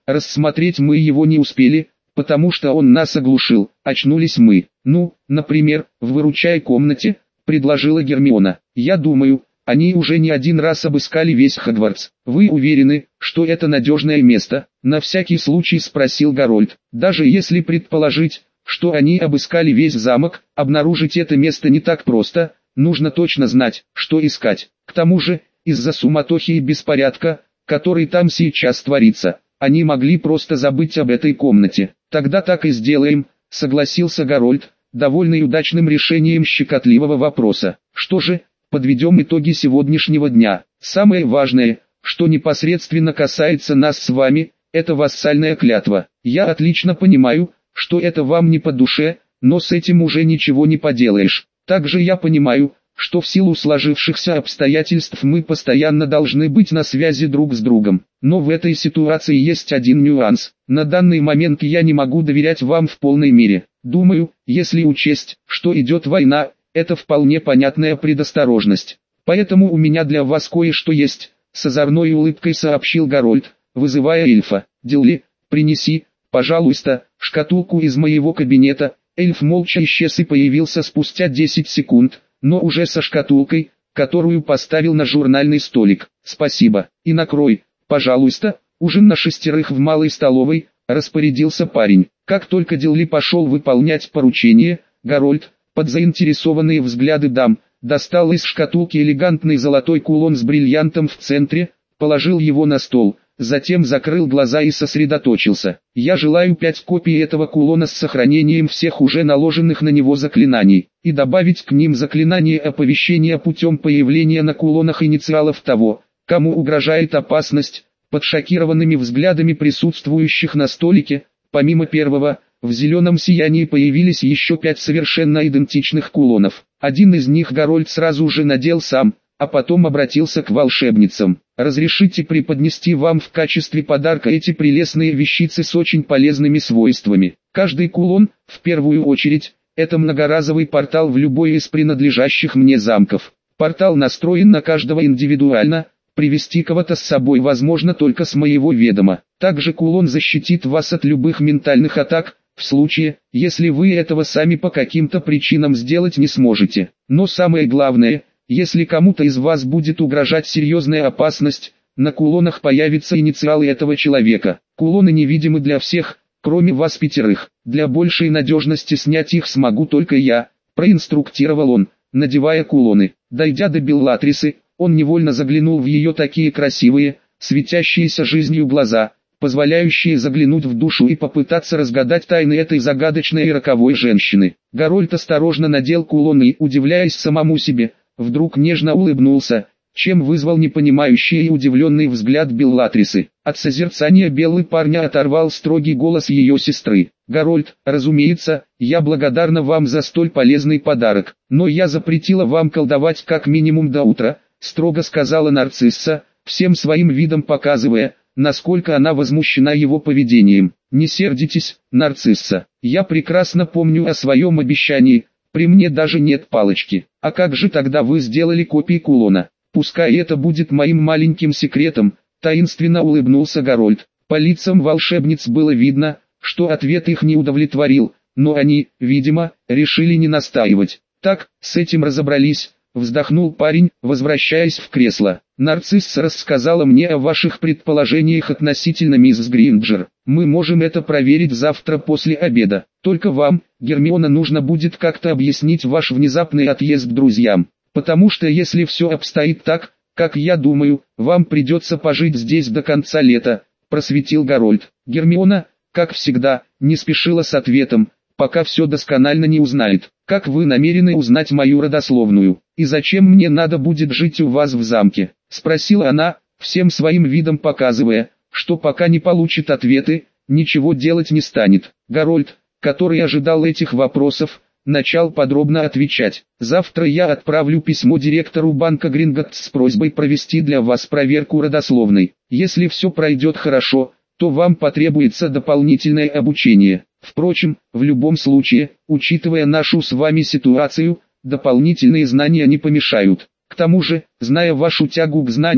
рассмотреть мы его не успели, потому что он нас оглушил. Очнулись мы, ну, например, в выручай комнате, предложила Гермиона. Я думаю, они уже не один раз обыскали весь Хогвартс. Вы уверены, что это надежное место? На всякий случай спросил Гарольд. Даже если предположить, что они обыскали весь замок, обнаружить это место не так просто, нужно точно знать, что искать. К тому же, из-за суматохи и беспорядка, который там сейчас творится, они могли просто забыть об этой комнате. Тогда так и сделаем, согласился Гарольд, довольный удачным решением щекотливого вопроса. Что же, подведем итоги сегодняшнего дня. Самое важное, что непосредственно касается нас с вами, это вассальная клятва. Я отлично понимаю, что это вам не по душе, но с этим уже ничего не поделаешь. Также я понимаю, что в силу сложившихся обстоятельств мы постоянно должны быть на связи друг с другом. Но в этой ситуации есть один нюанс. На данный момент я не могу доверять вам в полной мере. Думаю, если учесть, что идет война, это вполне понятная предосторожность. Поэтому у меня для вас кое-что есть, с озорной улыбкой сообщил Гарольд, вызывая эльфа. Дилли, принеси, пожалуйста, шкатулку из моего кабинета. Эльф молча исчез и появился спустя десять секунд, но уже со шкатулкой, которую поставил на журнальный столик. Спасибо. И накрой, пожалуйста, ужин на шестерых в малой столовой, распорядился парень. Как только Дилли пошел выполнять поручение, Гарольд, под заинтересованные взгляды дам, достал из шкатулки элегантный золотой кулон с бриллиантом в центре, положил его на стол, затем закрыл глаза и сосредоточился. Я желаю пять копий этого кулона с сохранением всех уже наложенных на него заклинаний, и добавить к ним заклинание оповещения путем появления на кулонах инициалов того, кому угрожает опасность. Под шокированными взглядами присутствующих на столике, помимо первого, в зеленом сиянии появились еще пять совершенно идентичных кулонов. Один из них Гарольд сразу же надел сам, а потом обратился к волшебницам. «Разрешите преподнести вам в качестве подарка эти прелестные вещицы с очень полезными свойствами. Каждый кулон, в первую очередь, это многоразовый портал в любой из принадлежащих мне замков. Портал настроен на каждого индивидуально, привести кого-то с собой возможно только с моего ведома. Также кулон защитит вас от любых ментальных атак, в случае, если вы этого сами по каким-то причинам сделать не сможете. Но самое главное, если кому-то из вас будет угрожать серьезная опасность, на кулонах появятся инициалы этого человека. Кулоны невидимы для всех, кроме вас пятерых. Для большей надежности снять их смогу только я», — проинструктировал он, надевая кулоны. Дойдя до Беллатрисы, он невольно заглянул в ее такие красивые, светящиеся жизнью глаза, позволяющие заглянуть в душу и попытаться разгадать тайны этой загадочной и роковой женщины. Гарольд осторожно надел кулон и, удивляясь самому себе, вдруг нежно улыбнулся, чем вызвал непонимающий и удивленный взгляд Беллатрисы. От созерцания Беллы парня оторвал строгий голос ее сестры. «Гарольд, разумеется, я благодарна вам за столь полезный подарок, но я запретила вам колдовать как минимум до утра», строго сказала Нарцисса, всем своим видом показывая, насколько она возмущена его поведением. «Не сердитесь, Нарцисса, я прекрасно помню о своем обещании, при мне даже нет палочки. А как же тогда вы сделали копии кулона? Пускай это будет моим маленьким секретом», таинственно улыбнулся Гарольд. По лицам волшебниц было видно, что ответ их не удовлетворил, но они, видимо, решили не настаивать. «Так, с этим разобрались», вздохнул парень, возвращаясь в кресло. «Нарцисса рассказала мне о ваших предположениях относительно мисс Гринджер. Мы можем это проверить завтра после обеда. Только вам, Гермиона, нужно будет как-то объяснить ваш внезапный отъезд друзьям. Потому что если все обстоит так, как я думаю, вам придется пожить здесь до конца лета», просветил Гарольд. Гермиона, как всегда, не спешила с ответом, пока все досконально не узнает. «Как вы намерены узнать мою родословную? И зачем мне надо будет жить у вас в замке?» спросила она, всем своим видом показывая, что пока не получит ответы, ничего делать не станет. Гарольд, который ожидал этих вопросов, начал подробно отвечать. «Завтра я отправлю письмо директору банка Гринготтс с просьбой провести для вас проверку родословной. Если все пройдет хорошо, то вам потребуется дополнительное обучение. Впрочем, в любом случае, учитывая нашу с вами ситуацию, дополнительные знания не помешают. К тому же, зная вашу тягу к знаниям,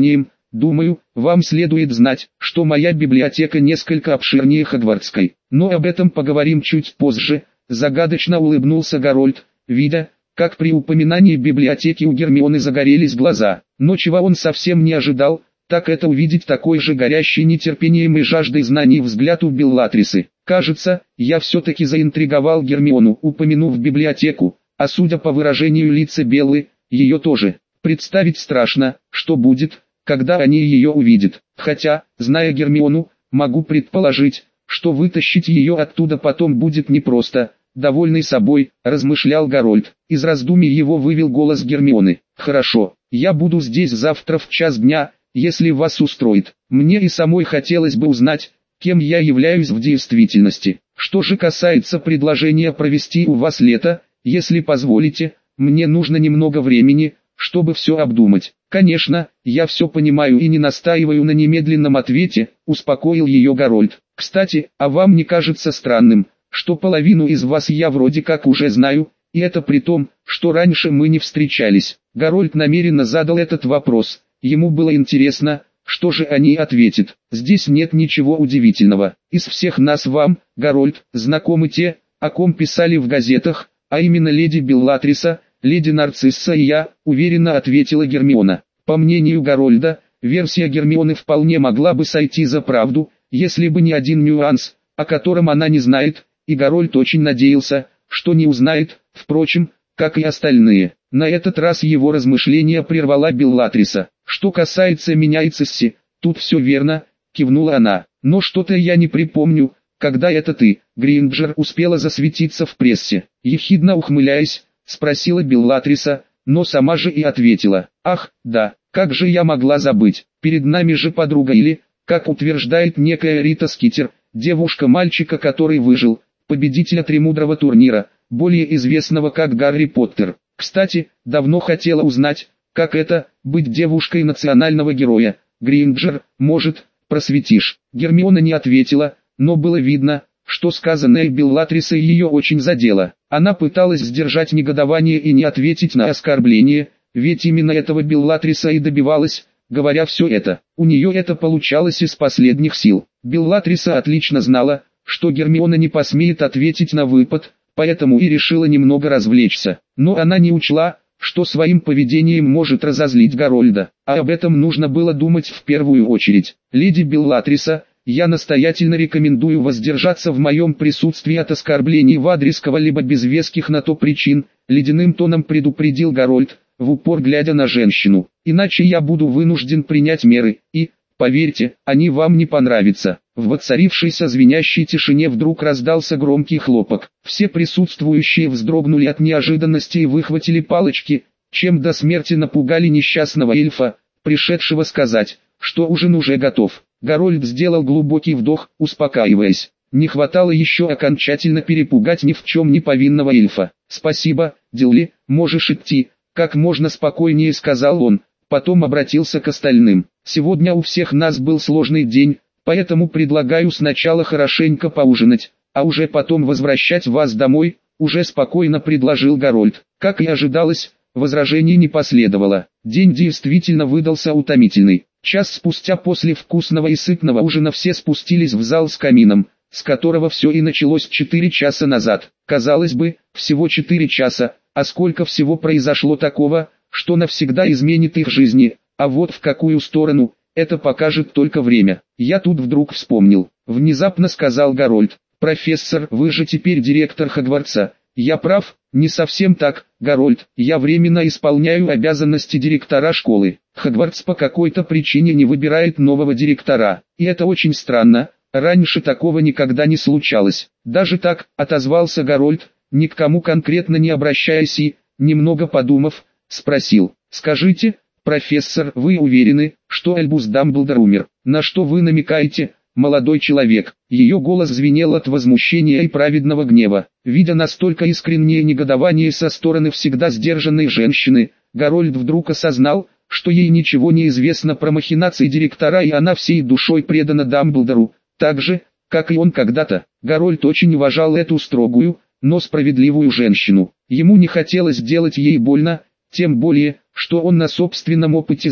Думаю, вам следует знать, что моя библиотека несколько обширнее Хогвартской. Но об этом поговорим чуть позже. Загадочно улыбнулся Гарольд, видя, как при упоминании библиотеки у Гермионы загорелись глаза. Но чего он совсем не ожидал, так это увидеть такой же горящий нетерпением и жаждой знаний взгляд у Беллатрисы. Кажется, я все-таки заинтриговал Гермиону, упомянув библиотеку, а судя по выражению лица Беллы, ее тоже. Представить страшно, что будет, когда они ее увидят. Хотя, зная Гермиону, могу предположить, что вытащить ее оттуда потом будет непросто. Довольный собой, размышлял Гарольд. Из раздумий его вывел голос Гермионы. «Хорошо, я буду здесь завтра в час дня, если вас устроит. Мне и самой хотелось бы узнать, кем я являюсь в действительности. Что же касается предложения провести у вас лето, если позволите, мне нужно немного времени, чтобы все обдумать. Конечно, я все понимаю и не настаиваю на немедленном ответе», успокоил ее Гарольд. «Кстати, а вам не кажется странным, что половину из вас я вроде как уже знаю, и это при том, что раньше мы не встречались?» Гарольд намеренно задал этот вопрос. Ему было интересно, что же они ответят. «Здесь нет ничего удивительного. Из всех нас вам, Гарольд, знакомы те, о ком писали в газетах, а именно леди Беллатриса, леди Нарцисса и я», уверенно ответила Гермиона. По мнению Гарольда, версия Гермионы вполне могла бы сойти за правду, если бы не один нюанс, о котором она не знает, и Гарольд очень надеялся, что не узнает, впрочем, как и остальные. На этот раз его размышления прервала Беллатриса. «Что касается меня и Цисси, тут все верно», кивнула она. «Но что-то я не припомню, когда это ты, Гринджер, успела засветиться в прессе». Ехидно ухмыляясь, спросила Беллатриса, но сама же и ответила. «Ах, да, как же я могла забыть, перед нами же подруга или, как утверждает некая Рита Скитер, девушка мальчика, который выжил, победителя Тремудрого турнира, более известного как Гарри Поттер. Кстати, давно хотела узнать, как это, быть девушкой национального героя. Гринджер, может, просветишь?» Гермиона не ответила, но было видно, что сказанное Беллатрисой ее очень задело. Она пыталась сдержать негодование и не ответить на оскорбление, ведь именно этого Беллатриса и добивалась, говоря все это. У нее это получалось из последних сил. Беллатриса отлично знала, что Гермиона не посмеет ответить на выпад, поэтому и решила немного развлечься. Но она не учла, что своим поведением может разозлить Гарольда, а об этом нужно было думать в первую очередь. «Леди Беллатриса, я настоятельно рекомендую воздержаться в моем присутствии от оскорблений в адрес кого-либо без веских на то причин», ледяным тоном предупредил Гарольд, в упор глядя на женщину. «Иначе я буду вынужден принять меры, и, поверьте, они вам не понравятся». В воцарившейся звенящей тишине вдруг раздался громкий хлопок. Все присутствующие вздрогнули от неожиданности и выхватили палочки, чем до смерти напугали несчастного эльфа, пришедшего сказать, что ужин уже готов. Гарольд сделал глубокий вдох, успокаиваясь. Не хватало еще окончательно перепугать ни в чем не повинного эльфа. «Спасибо, Дилли, можешь идти», — как можно спокойнее сказал он, потом обратился к остальным. «Сегодня у всех нас был сложный день, поэтому предлагаю сначала хорошенько поужинать, а уже потом возвращать вас домой», уже спокойно предложил Гарольд. Как и ожидалось, возражений не последовало. День действительно выдался утомительный. Час спустя после вкусного и сытного ужина все спустились в зал с камином, с которого все и началось четыре часа назад. Казалось бы, всего четыре часа, а сколько всего произошло такого, что навсегда изменит их жизни, а вот в какую сторону, это покажет только время. «Я тут вдруг вспомнил», — внезапно сказал Гарольд. «Профессор, вы же теперь директор Хогвартса. Я прав?» «Не совсем так, Гарольд, я временно исполняю обязанности директора школы. Хогвартс по какой-то причине не выбирает нового директора, и это очень странно, раньше такого никогда не случалось». «Даже так», — отозвался Гарольд, ни к кому конкретно не обращаясь и, немного подумав, спросил. «Скажите, профессор, вы уверены, что Альбус Дамблдор умер?» «На что вы намекаете, молодой человек?» Ее голос звенел от возмущения и праведного гнева. Видя настолько искреннее негодование со стороны всегда сдержанной женщины, Гарольд вдруг осознал, что ей ничего не известно про махинации директора и она всей душой предана Дамблдору, так же, как и он когда-то. Гарольд очень уважал эту строгую, но справедливую женщину. Ему не хотелось делать ей больно, тем более, что он на собственном опыте знал,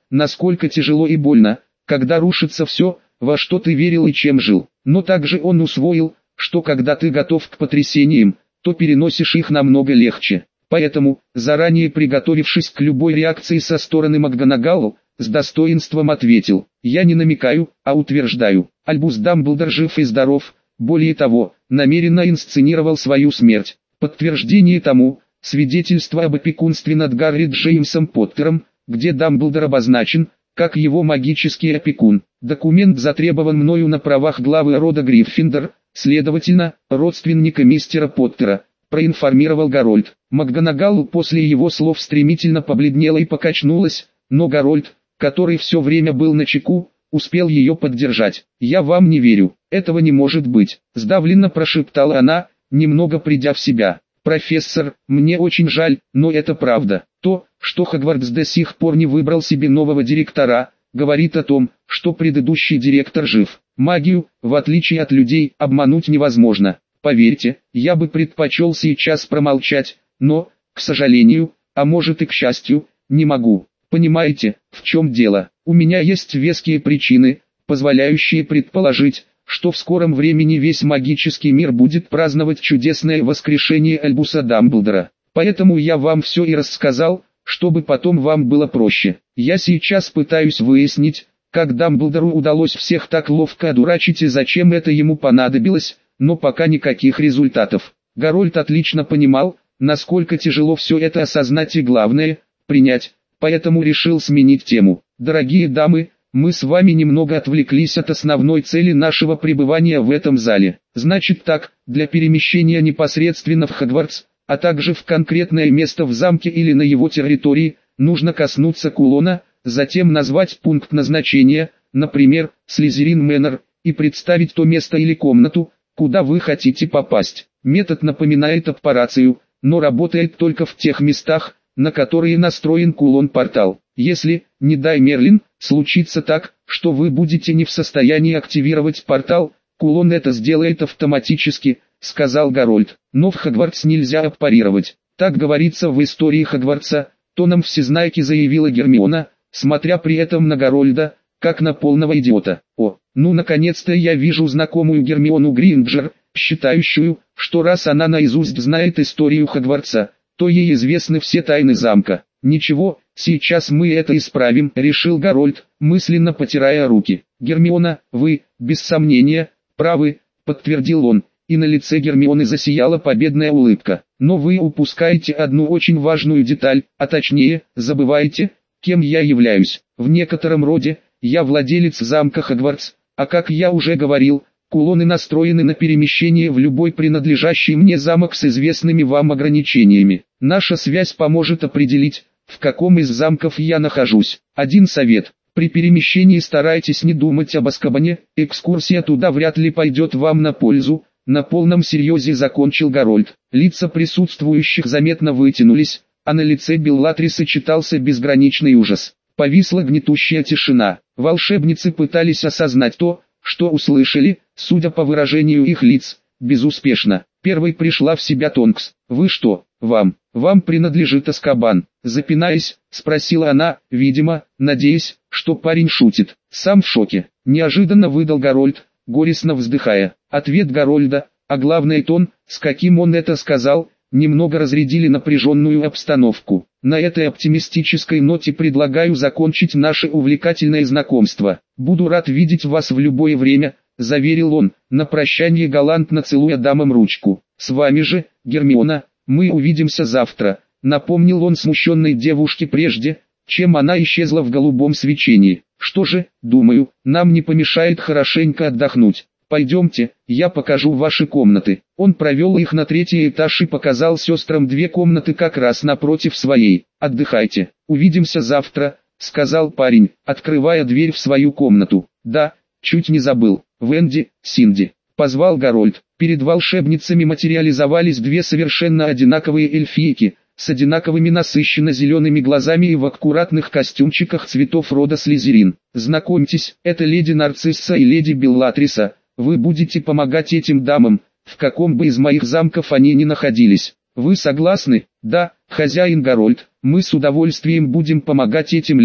насколько тяжело и больно, когда рушится все, во что ты верил и чем жил. Но также он усвоил, что когда ты готов к потрясениям, то переносишь их намного легче. Поэтому, заранее приготовившись к любой реакции со стороны МакГонагалл, с достоинством ответил: «Я не намекаю, а утверждаю. Альбус Дамблдор жив и здоров, более того, намеренно инсценировал свою смерть. Подтверждение тому – свидетельство об опекунстве над Гарри Джеймсом Поттером, где Дамблдор обозначен как его магический опекун. Документ затребован мною на правах главы рода Гриффиндор, следовательно, родственника мистера Поттера», – проинформировал Гарольд. МакГонагалл после его слов стремительно побледнела и покачнулась, но Гарольд, который все время был начеку, успел ее поддержать. «Я вам не верю, этого не может быть», – сдавленно прошептала она, немного придя в себя. «Профессор, мне очень жаль, но это правда. То, что Хогвартс до сих пор не выбрал себе нового директора, говорит о том, что предыдущий директор жив. Магию, в отличие от людей, обмануть невозможно. Поверьте, я бы предпочел сейчас промолчать, но, к сожалению, а может и к счастью, не могу. Понимаете, в чем дело? У меня есть веские причины, позволяющие предположить, что в скором времени весь магический мир будет праздновать чудесное воскрешение Альбуса Дамблдора. Поэтому я вам все и рассказал, чтобы потом вам было проще. Я сейчас пытаюсь выяснить, как Дамблдору удалось всех так ловко одурачить и зачем это ему понадобилось, но пока никаких результатов. Гарольд отлично понимал, насколько тяжело все это осознать и главное, принять, поэтому решил сменить тему. «Дорогие дамы, мы с вами немного отвлеклись от основной цели нашего пребывания в этом зале. Значит так, для перемещения непосредственно в Хогвартс, а также в конкретное место в замке или на его территории, нужно коснуться кулона, затем назвать пункт назначения, например, Слизерин Мэннер, и представить то место или комнату, куда вы хотите попасть. Метод напоминает аппарацию, но работает только в тех местах, на которые настроен кулон-портал. Если, не дай Мерлин, случится так, что вы будете не в состоянии активировать портал, кулон это сделает автоматически», — сказал Гарольд. «Но в Хогвартс нельзя аппарировать. Так говорится в истории Хогвартса», — тоном всезнайки заявила Гермиона, смотря при этом на Гарольда, как на полного идиота. «О, ну наконец-то я вижу знакомую Гермиону Грейнджер, считающую, что раз она наизусть знает историю Хогвартса, то ей известны все тайны замка. Ничего, сейчас мы это исправим», — решил Гарольд, мысленно потирая руки. «Гермиона, вы, без сомнения, правы», — подтвердил он, и на лице Гермионы засияла победная улыбка. «Но вы упускаете одну очень важную деталь, а точнее, забываете, кем я являюсь. В некотором роде, я владелец замка Хогвартс, а как я уже говорил, кулоны настроены на перемещение в любой принадлежащий мне замок с известными вам ограничениями. Наша связь поможет определить, в каком из замков я нахожусь. Один совет. При перемещении старайтесь не думать об Азкабане, экскурсия туда вряд ли пойдет вам на пользу», — на полном серьезе закончил Гарольд. Лица присутствующих заметно вытянулись, а на лице Беллатрисы читался безграничный ужас. Повисла гнетущая тишина. Волшебницы пытались осознать то, что услышали, судя по выражению их лиц, безуспешно. Первой пришла в себя Тонкс. «Вы что, вам, вам принадлежит Азкабан?» Запинаясь, спросила она, видимо, надеясь, что парень шутит. «Сам в шоке», — неожиданно выдал Гарольд, горестно вздыхая. Ответ Гарольда, а главное тон, с каким он это сказал, немного разрядили напряженную обстановку. На этой оптимистической ноте предлагаю закончить наше увлекательное знакомство. «Буду рад видеть вас в любое время», — заверил он, на прощание галантно целуя дамам ручку. «С вами же, Гермиона, мы увидимся завтра», — напомнил он смущенной девушке прежде, чем она исчезла в голубом свечении. «Что же, думаю, нам не помешает хорошенько отдохнуть. Пойдемте, я покажу ваши комнаты». Он провел их на третий этаж и показал сестрам две комнаты как раз напротив своей. «Отдыхайте, увидимся завтра», — сказал парень, открывая дверь в свою комнату. «Да, чуть не забыл, Венди, Синди», — позвал Гарольд. Перед волшебницами материализовались две совершенно одинаковые эльфийки, с одинаковыми насыщенно-зелеными глазами и в аккуратных костюмчиках цветов рода Слизерин. «Знакомьтесь, это леди Нарцисса и леди Беллатриса. Вы будете помогать этим дамам, в каком бы из моих замков они ни находились. Вы согласны?» «Да, хозяин Гарольд, мы с удовольствием будем помогать этим леди»,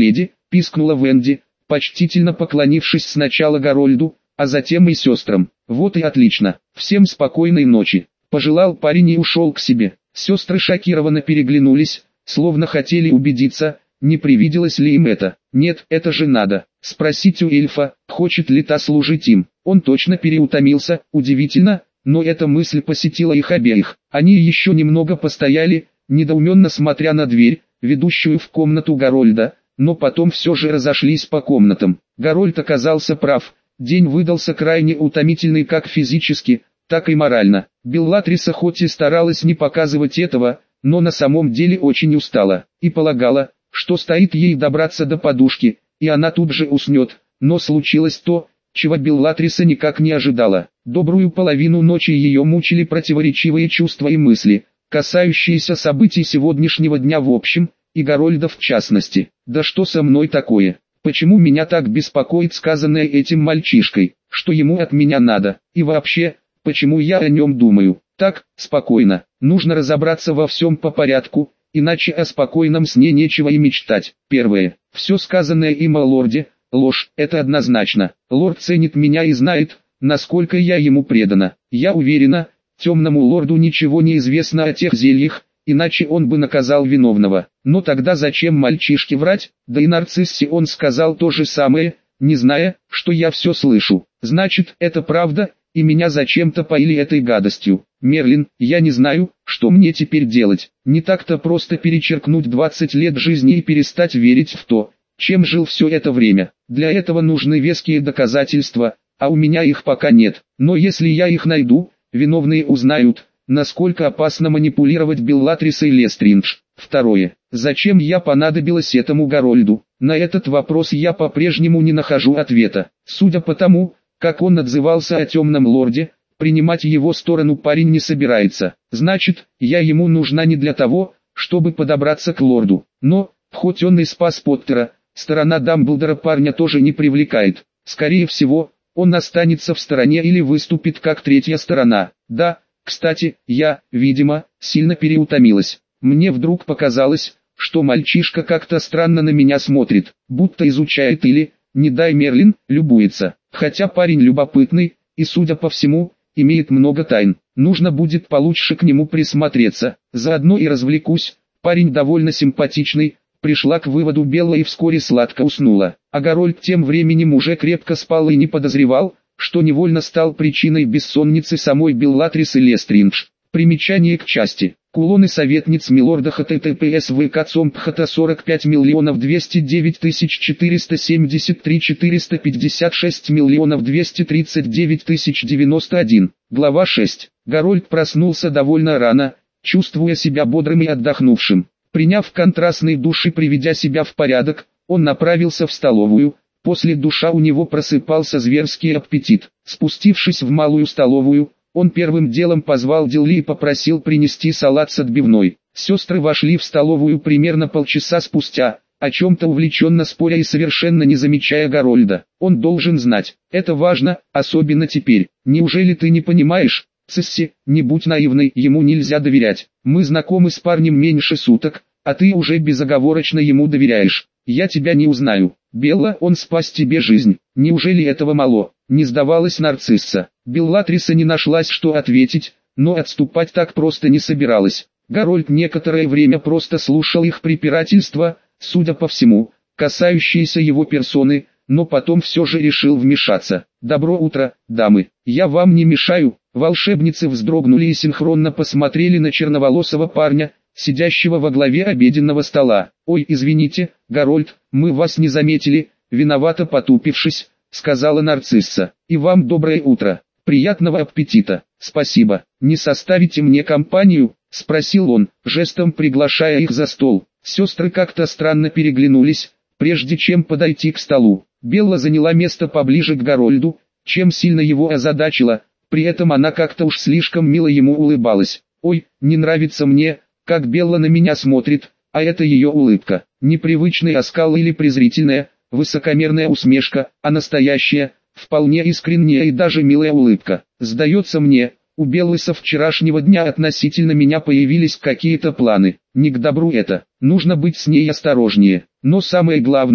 пискнула Венди, почтительно поклонившись сначала Гарольду, а затем и сестрам. Вот и отлично, всем спокойной ночи, пожелал парень и ушел к себе. Сестры шокированно переглянулись, словно хотели убедиться, не привиделось ли им это. Нет, это же надо спросить у эльфа, хочет ли та служить им. Он точно переутомился, удивительно, но эта мысль посетила их обеих. Они еще немного постояли, недоуменно смотря на дверь, ведущую в комнату Гарольда, но потом все же разошлись по комнатам. Гарольд оказался прав, день выдался крайне утомительный как физически, так и морально. Беллатриса хоть и старалась не показывать этого, но на самом деле очень устала, и полагала, что стоит ей добраться до подушки, и она тут же уснет, но случилось то, чего Беллатриса никак не ожидала. Добрую половину ночи ее мучили противоречивые чувства и мысли, касающиеся событий сегодняшнего дня в общем, и Гарольда в частности. Да что со мной такое? Почему меня так беспокоит сказанное этим мальчишкой? Что ему от меня надо? И вообще, почему я о нем думаю? Так, спокойно, нужно разобраться во всем по порядку, иначе о спокойном сне нечего и мечтать. Первое. Все сказанное им о лорде – ложь, это однозначно. Лорд ценит меня и знает, насколько я ему предана. Я уверена, темному лорду ничего не известно о тех зельях, иначе он бы наказал виновного. Но тогда зачем мальчишке врать? Да и Нарциссе он сказал то же самое, не зная, что я все слышу. Значит, это правда, и меня зачем-то поили этой гадостью. Мерлин, я не знаю, что мне теперь делать. Не так-то просто перечеркнуть двадцать лет жизни и перестать верить в то, чем жил все это время. Для этого нужны веские доказательства, а у меня их пока нет. Но если я их найду, виновные узнают, насколько опасно манипулировать Беллатрисой Лестриндж. Второе. Зачем я понадобилась этому Гарольду? На этот вопрос я по-прежнему не нахожу ответа. Судя по тому, как он отзывался о темном лорде, принимать его сторону парень не собирается. Значит, я ему нужна не для того, чтобы подобраться к лорду. Но, хоть он и спас Поттера, сторона Дамблдора парня тоже не привлекает. Скорее всего, он останется в стороне или выступит как третья сторона. Да, кстати, я, видимо, сильно переутомилась. Мне вдруг показалось, что мальчишка как-то странно на меня смотрит, будто изучает или, не дай Мерлин, любуется. Хотя парень любопытный, и, судя по всему, имеет много тайн. Нужно будет получше к нему присмотреться, заодно и развлекусь. Парень довольно симпатичный, пришла к выводу Белла и вскоре сладко уснула. А Гарольд тем временем уже крепко спал и не подозревал, что невольно стал причиной бессонницы самой Беллатрисы Лестриндж. Примечание к части. Кулоны советниц милорда ХТТПС ВК ЦОМПХТ сорок пять миллионов двести девять тысяч четыреста семьдесят три четыреста пятьдесят шесть миллионов двести тридцать девять тысяч девяносто один. Глава шесть. Гарольд проснулся довольно рано, чувствуя себя бодрым и отдохнувшим. Приняв контрастный душ и приведя себя в порядок, он направился в столовую. После душа у него просыпался зверский аппетит. Спустившись в малую столовую, он первым делом позвал Дилли и попросил принести салат с отбивной. Сестры вошли в столовую примерно полчаса спустя, о чем-то увлеченно споря и совершенно не замечая Гарольда. Он должен знать, это важно, особенно теперь. Неужели ты не понимаешь? Цисси, не будь наивной, ему нельзя доверять. Мы знакомы с парнем меньше суток, а ты уже безоговорочно ему доверяешь. Я тебя не узнаю. Белла, он спас тебе жизнь. Неужели этого мало? Не сдавалась Нарцисса. Беллатриса не нашлась, что ответить, но отступать так просто не собиралась. Гарольд некоторое время просто слушал их препирательства, судя по всему, касающиеся его персоны, но потом все же решил вмешаться. «Добро утро, дамы. Я вам не мешаю?» Волшебницы вздрогнули и синхронно посмотрели на черноволосого парня, сидящего во главе обеденного стола. «Ой, извините, Гарольд, мы вас не заметили», виновато потупившись, сказала Нарцисса. «И вам доброе утро. Приятного аппетита». «Спасибо. Не составите мне компанию?» — спросил он, жестом приглашая их за стол. Сестры как-то странно переглянулись, прежде чем подойти к столу. Белла заняла место поближе к Гарольду, чем сильно его озадачила, при этом она как-то уж слишком мило ему улыбалась. «Ой, не нравится мне, как Белла на меня смотрит, а это ее улыбка. Непривычный оскал или презрительная, высокомерная усмешка, а настоящая, вполне искренняя и даже милая улыбка. Сдается мне, у Беллы со вчерашнего дня относительно меня появились какие-то планы. Не к добру это, нужно быть с ней осторожнее. Но самое главное,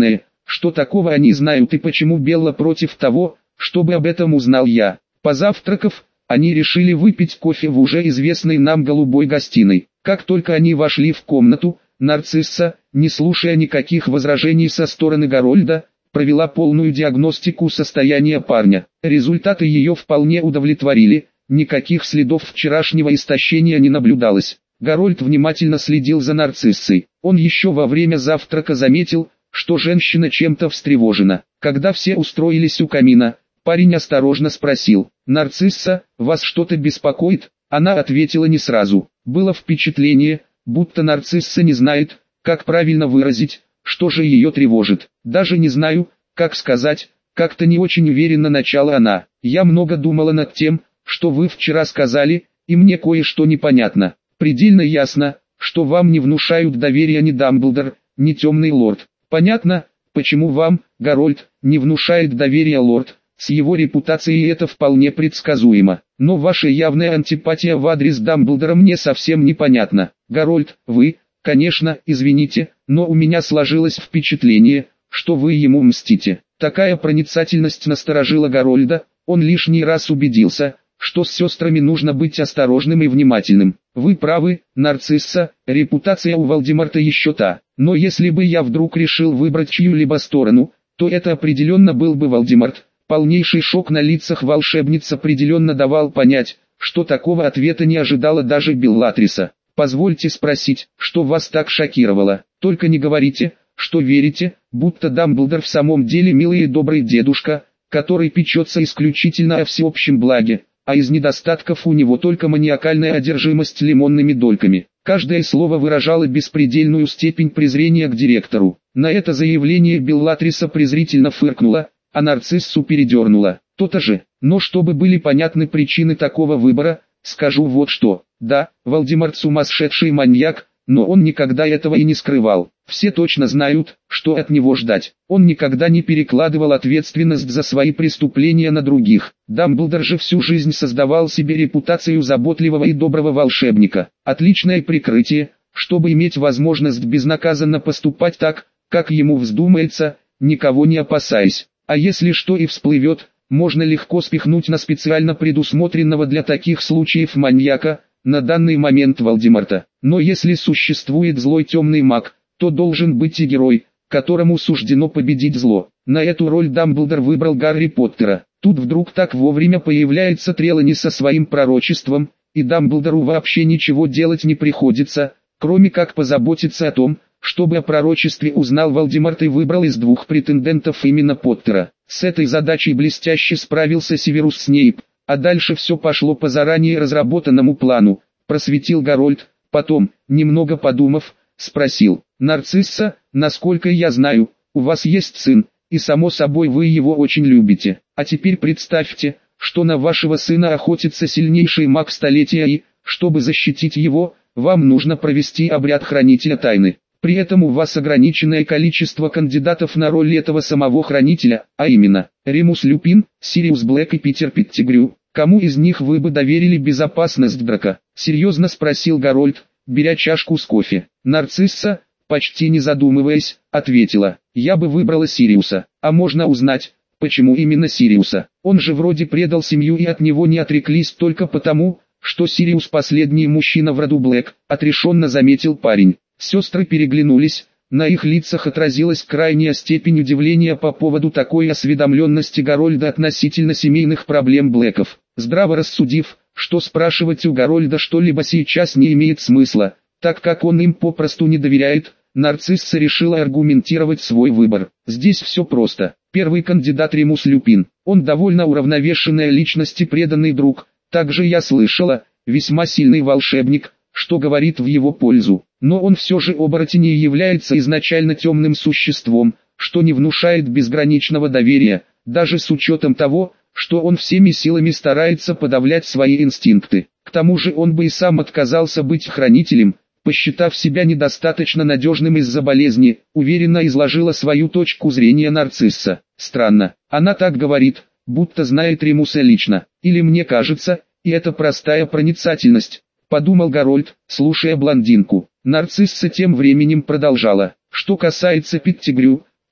что такого они знают и почему Белла против того, чтобы об этом узнал я. Позавтракав, они решили выпить кофе в уже известной нам голубой гостиной. Как только они вошли в комнату, Нарцисса, не слушая никаких возражений со стороны Гарольда, провела полную диагностику состояния парня. Результаты ее вполне удовлетворили, никаких следов вчерашнего истощения не наблюдалось. Гарольд внимательно следил за Нарциссой. Он еще во время завтрака заметил, что женщина чем-то встревожена. Когда все устроились у камина, парень осторожно спросил: «Нарцисса, вас что-то беспокоит?» Она ответила не сразу. Было впечатление, будто Нарцисса не знает, как правильно выразить, что же ее тревожит. «Даже не знаю, как сказать», как-то не очень уверенно начала она. «Я много думала над тем, что вы вчера сказали, и мне кое-что непонятно. Предельно ясно, что вам не внушают доверия ни Дамблдор, ни Темный Лорд. Понятно, почему вам, Гарольд, не внушает доверия Лорд, с его репутацией это вполне предсказуемо. Но ваша явная антипатия в адрес Дамблдора мне совсем непонятна. Гарольд, вы, конечно, извините, но у меня сложилось впечатление, что вы ему мстите». Такая проницательность насторожила Гарольда, он лишний раз убедился, что с сестрами нужно быть осторожным и внимательным. «Вы правы, Нарцисса, репутация у Волдеморта еще та, но если бы я вдруг решил выбрать чью-либо сторону, то это определенно был бы Волдеморт». Полнейший шок на лицах волшебниц определенно давал понять, что такого ответа не ожидала даже Беллатриса. «Позвольте спросить, что вас так шокировало? Только не говорите, что верите, будто Дамблдор в самом деле милый и добрый дедушка, который печется исключительно о всеобщем благе, а из недостатков у него только маниакальная одержимость лимонными дольками». Каждое слово выражало беспредельную степень презрения к директору. На это заявление Беллатриса презрительно фыркнула, а Нарциссу передернула. То-то же, но чтобы были понятны причины такого выбора, скажу вот что. Да, Волдеморт сумасшедший маньяк, но он никогда этого и не скрывал. Все точно знают, что от него ждать. Он никогда не перекладывал ответственность за свои преступления на других. Дамблдор же всю жизнь создавал себе репутацию заботливого и доброго волшебника. Отличное прикрытие, чтобы иметь возможность безнаказанно поступать так, как ему вздумается, никого не опасаясь. А если что и всплывет, можно легко спихнуть на специально предусмотренного для таких случаев маньяка, на данный момент Волдеморта. Но если существует злой темный маг, то должен быть и герой, которому суждено победить зло. На эту роль Дамблдор выбрал Гарри Поттера. Тут вдруг так вовремя появляется Трелани со своим пророчеством, и Дамблдору вообще ничего делать не приходится, кроме как позаботиться о том, чтобы о пророчестве узнал Волдеморт и выбрал из двух претендентов именно Поттера. С этой задачей блестяще справился Северус Снейп, а дальше все пошло по заранее разработанному плану, просветил Гарольд, потом, немного подумав, спросил: «Нарцисса, насколько я знаю, у вас есть сын, и само собой вы его очень любите. А теперь представьте, что на вашего сына охотится сильнейший маг столетия и, чтобы защитить его, вам нужно провести обряд хранителя тайны. При этом у вас ограниченное количество кандидатов на роль этого самого хранителя, а именно, Ремус Люпин, Сириус Блэк и Питер Петтигрю. Кому из них вы бы доверили безопасность Драка?» — серьезно спросил Гарольд, беря чашку с кофе. Нарцисса, почти не задумываясь, ответила: «Я бы выбрала Сириуса. А можно узнать, почему именно Сириуса? Он же вроде предал семью и от него не отреклись только потому, что Сириус последний мужчина в роду Блэк», — отрешенно заметил парень. Сестры переглянулись, на их лицах отразилась крайняя степень удивления по поводу такой осведомленности Гарольда относительно семейных проблем Блэков. Здраво рассудив, что спрашивать у Гарольда что-либо сейчас не имеет смысла, так как он им попросту не доверяет, Нарцисса решила аргументировать свой выбор. Здесь все просто. Первый кандидат Ремус Люпин. Он довольно уравновешенная личность и преданный друг. Также я слышала, весьма сильный волшебник, что говорит в его пользу. Но он все же оборотень и является изначально темным существом, что не внушает безграничного доверия, даже с учетом того, что он всеми силами старается подавлять свои инстинкты. К тому же он бы и сам отказался быть хранителем, посчитав себя недостаточно надежным из-за болезни, уверенно изложила свою точку зрения Нарцисса. Странно, она так говорит, будто знает Ремуса лично. Или мне кажется, и это простая проницательность, подумал Гарольд, слушая блондинку. Нарцисса тем временем продолжала: «Что касается Петтигрю,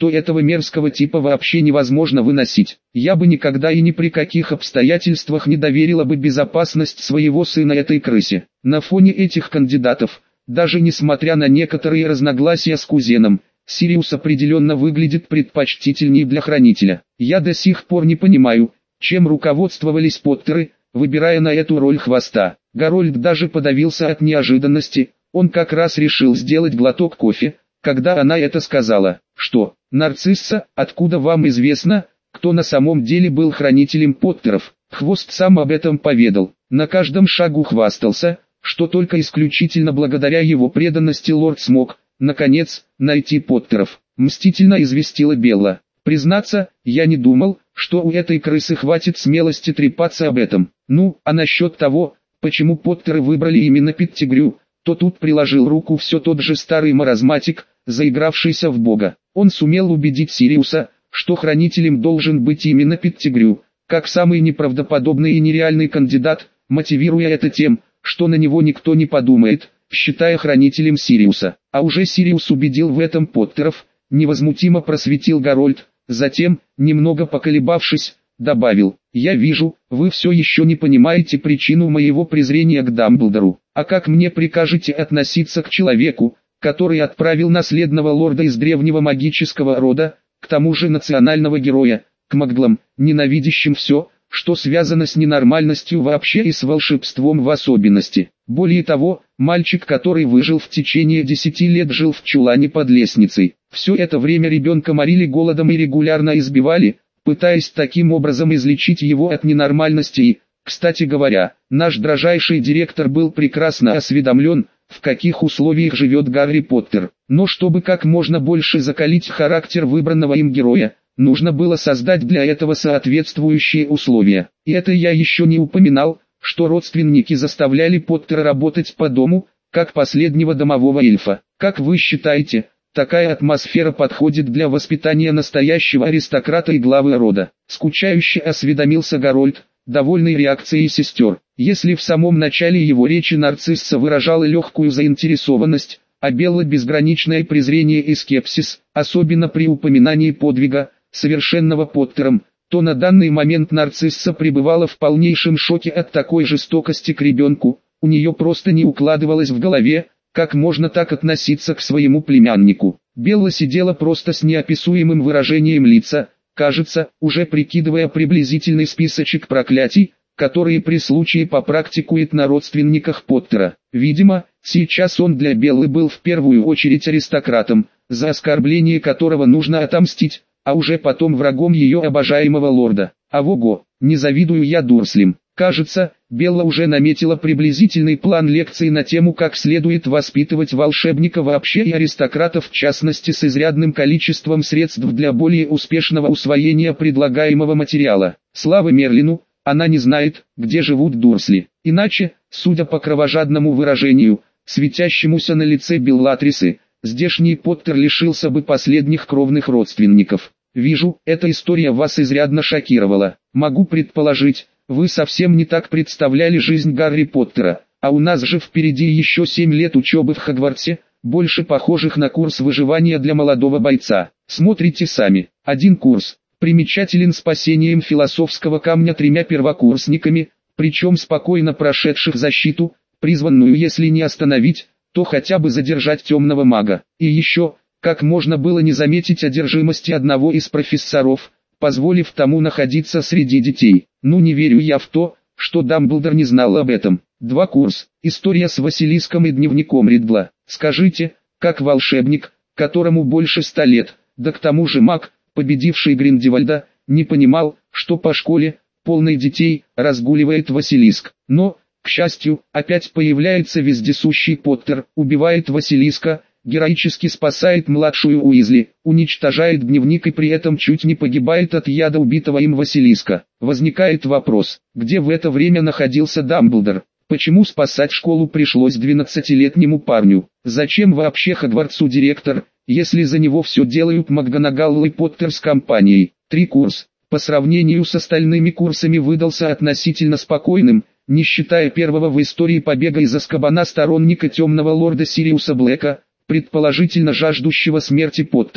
то этого мерзкого типа вообще невозможно выносить. Я бы никогда и ни при каких обстоятельствах не доверила бы безопасность своего сына этой крысе. На фоне этих кандидатов, даже несмотря на некоторые разногласия с кузеном, Сириус определенно выглядит предпочтительнее для хранителя. Я до сих пор не понимаю, чем руководствовались Поттеры, выбирая на эту роль хвоста. Гарольд даже подавился от неожиданности, он как раз решил сделать глоток кофе, когда она это сказала. Что, Нарцисса, откуда вам известно, кто на самом деле был хранителем Поттеров? Хвост сам об этом поведал, на каждом шагу хвастался, что только исключительно благодаря его преданности лорд смог, наконец, найти Поттеров. Мстительно известила Белла. Признаться, я не думал, что у этой крысы хватит смелости трепаться об этом. Ну, а насчет того, почему Поттеры выбрали именно Петтигрю, то тут приложил руку все тот же старый маразматик, заигравшийся в бога. Он сумел убедить Сириуса, что хранителем должен быть именно Петтигрю, как самый неправдоподобный и нереальный кандидат, мотивируя это тем, что на него никто не подумает, считая хранителем Сириуса. А уже Сириус убедил в этом Поттеров, невозмутимо просветил Гарольд, затем, немного поколебавшись, добавил: «Я вижу, вы все еще не понимаете причину моего презрения к Дамблдору. А как мне прикажете относиться к человеку, который отправил наследного лорда из древнего магического рода, к тому же национального героя, к маглам, ненавидящим все, что связано с ненормальностью вообще и с волшебством в особенности? Более того, мальчик, который выжил в течение десяти лет, жил в чулане под лестницей. Все это время ребенка морили голодом и регулярно избивали, пытаясь таким образом излечить его от ненормальности и, кстати говоря, наш дрожайший директор был прекрасно осведомлен, в каких условиях живет Гарри Поттер. Но чтобы как можно больше закалить характер выбранного им героя, нужно было создать для этого соответствующие условия. И это я еще не упоминал, что родственники заставляли Поттера работать по дому, как последнего домового эльфа. Как вы считаете, такая атмосфера подходит для воспитания настоящего аристократа и главы рода? Скучающе осведомился Гарольд, довольный реакцией сестер. Если в самом начале его речи Нарцисса выражала легкую заинтересованность, а Белла безграничное презрение и скепсис, особенно при упоминании подвига, совершенного Поттером, то на данный момент Нарцисса пребывала в полнейшем шоке от такой жестокости к ребенку. У нее просто не укладывалось в голове, как можно так относиться к своему племяннику. Белла сидела просто с неописуемым выражением лица, кажется, уже прикидывая приблизительный списочек проклятий, которые при случае попрактикует на родственниках Поттера. Видимо, сейчас он для Беллы был в первую очередь аристократом, за оскорбление которого нужно отомстить, а уже потом врагом ее обожаемого лорда. А вого, не завидую я Дурслям. Кажется, Белла уже наметила приблизительный план лекции на тему, как следует воспитывать волшебника вообще и аристократов в частности, с изрядным количеством средств для более успешного усвоения предлагаемого материала. Слава Мерлину, она не знает, где живут Дурсли. Иначе, судя по кровожадному выражению, светящемуся на лице Беллатрисы, здешний Поттер лишился бы последних кровных родственников. Вижу, эта история вас изрядно шокировала. Могу предположить, вы совсем не так представляли жизнь Гарри Поттера, а у нас же впереди еще семь лет учебы в Хогвартсе, больше похожих на курс выживания для молодого бойца. Смотрите сами. Один курс примечателен спасением философского камня тремя первокурсниками, причем спокойно прошедших защиту, призванную если не остановить, то хотя бы задержать темного мага. И еще, как можно было не заметить одержимости одного из профессоров, позволив тому находиться среди детей. Ну не верю я в то, что Дамблдор не знал об этом. Два курс. История с Василиском и дневником Ридла. Скажите, как волшебник, которому больше ста лет, да к тому же маг, победивший Гриндевальда, не понимал, что по школе, полной детей, разгуливает Василиск. Но, к счастью, опять появляется вездесущий Поттер, убивает Василиска, героически спасает младшую Уизли, уничтожает дневник и при этом чуть не погибает от яда убитого им Василиска. Возникает вопрос, где в это время находился Дамблдор? Почему спасать школу пришлось двенадцатилетнему парню? Зачем вообще Хогвартсу директор, если за него все делают МакГонагалл и Поттер с компанией? Три курс, по сравнению с остальными курсами, выдался относительно спокойным, не считая первого в истории побега из Азкабана сторонника темного лорда Сириуса Блэка, предположительно жаждущего смерти Поттера.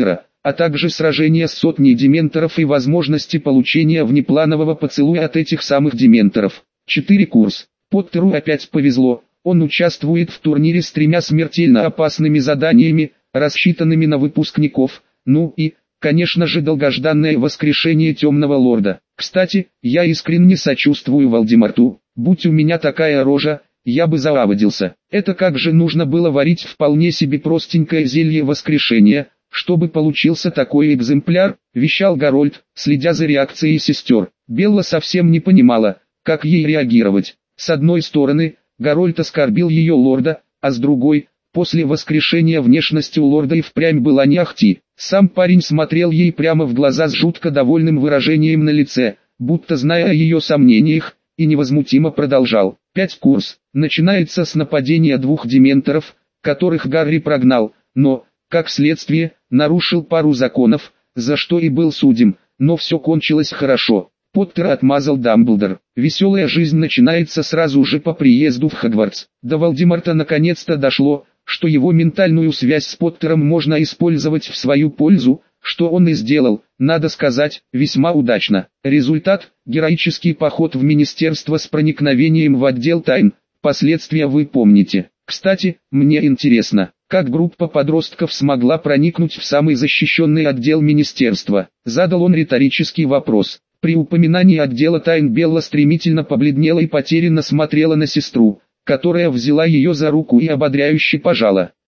а также сражения с сотней дементоров и возможности получения внепланового поцелуя от этих самых дементоров. четыре Курс. Поттеру опять повезло, он участвует в турнире с тремя смертельно опасными заданиями, рассчитанными на выпускников, ну и, конечно же, долгожданное воскрешение Темного Лорда. Кстати, я искренне сочувствую Волдеморту, будь у меня такая рожа, я бы зааводился. Это как же нужно было варить вполне себе простенькое зелье воскрешения, чтобы получился такой экземпляр, вещал Гарольд, следя за реакцией сестер. Белла совсем не понимала, как ей реагировать. С одной стороны, Гарольд оскорбил ее лорда, а с другой, после воскрешения внешность у лорда и впрямь была не ахти. Сам парень смотрел ей прямо в глаза с жутко довольным выражением на лице, будто зная о ее сомнениях, и невозмутимо продолжал. Пять Курс. Начинается с нападения двух дементоров, которых Гарри прогнал, но, как следствие, нарушил пару законов, за что и был судим, но все кончилось хорошо. Поттера отмазал Дамблдор. Веселая жизнь начинается сразу же по приезду в Хогвартс. До Волдеморта наконец-то дошло, что его ментальную связь с Поттером можно использовать в свою пользу, что он и сделал, надо сказать, весьма удачно. Результат – героический поход в министерство с проникновением в отдел тайн, последствия вы помните. Кстати, мне интересно, как группа подростков смогла проникнуть в самый защищенный отдел министерства. Задал он риторический вопрос. При упоминании отдела тайн Белла стремительно побледнела и потерянно смотрела на сестру, которая взяла ее за руку и ободряюще пожала.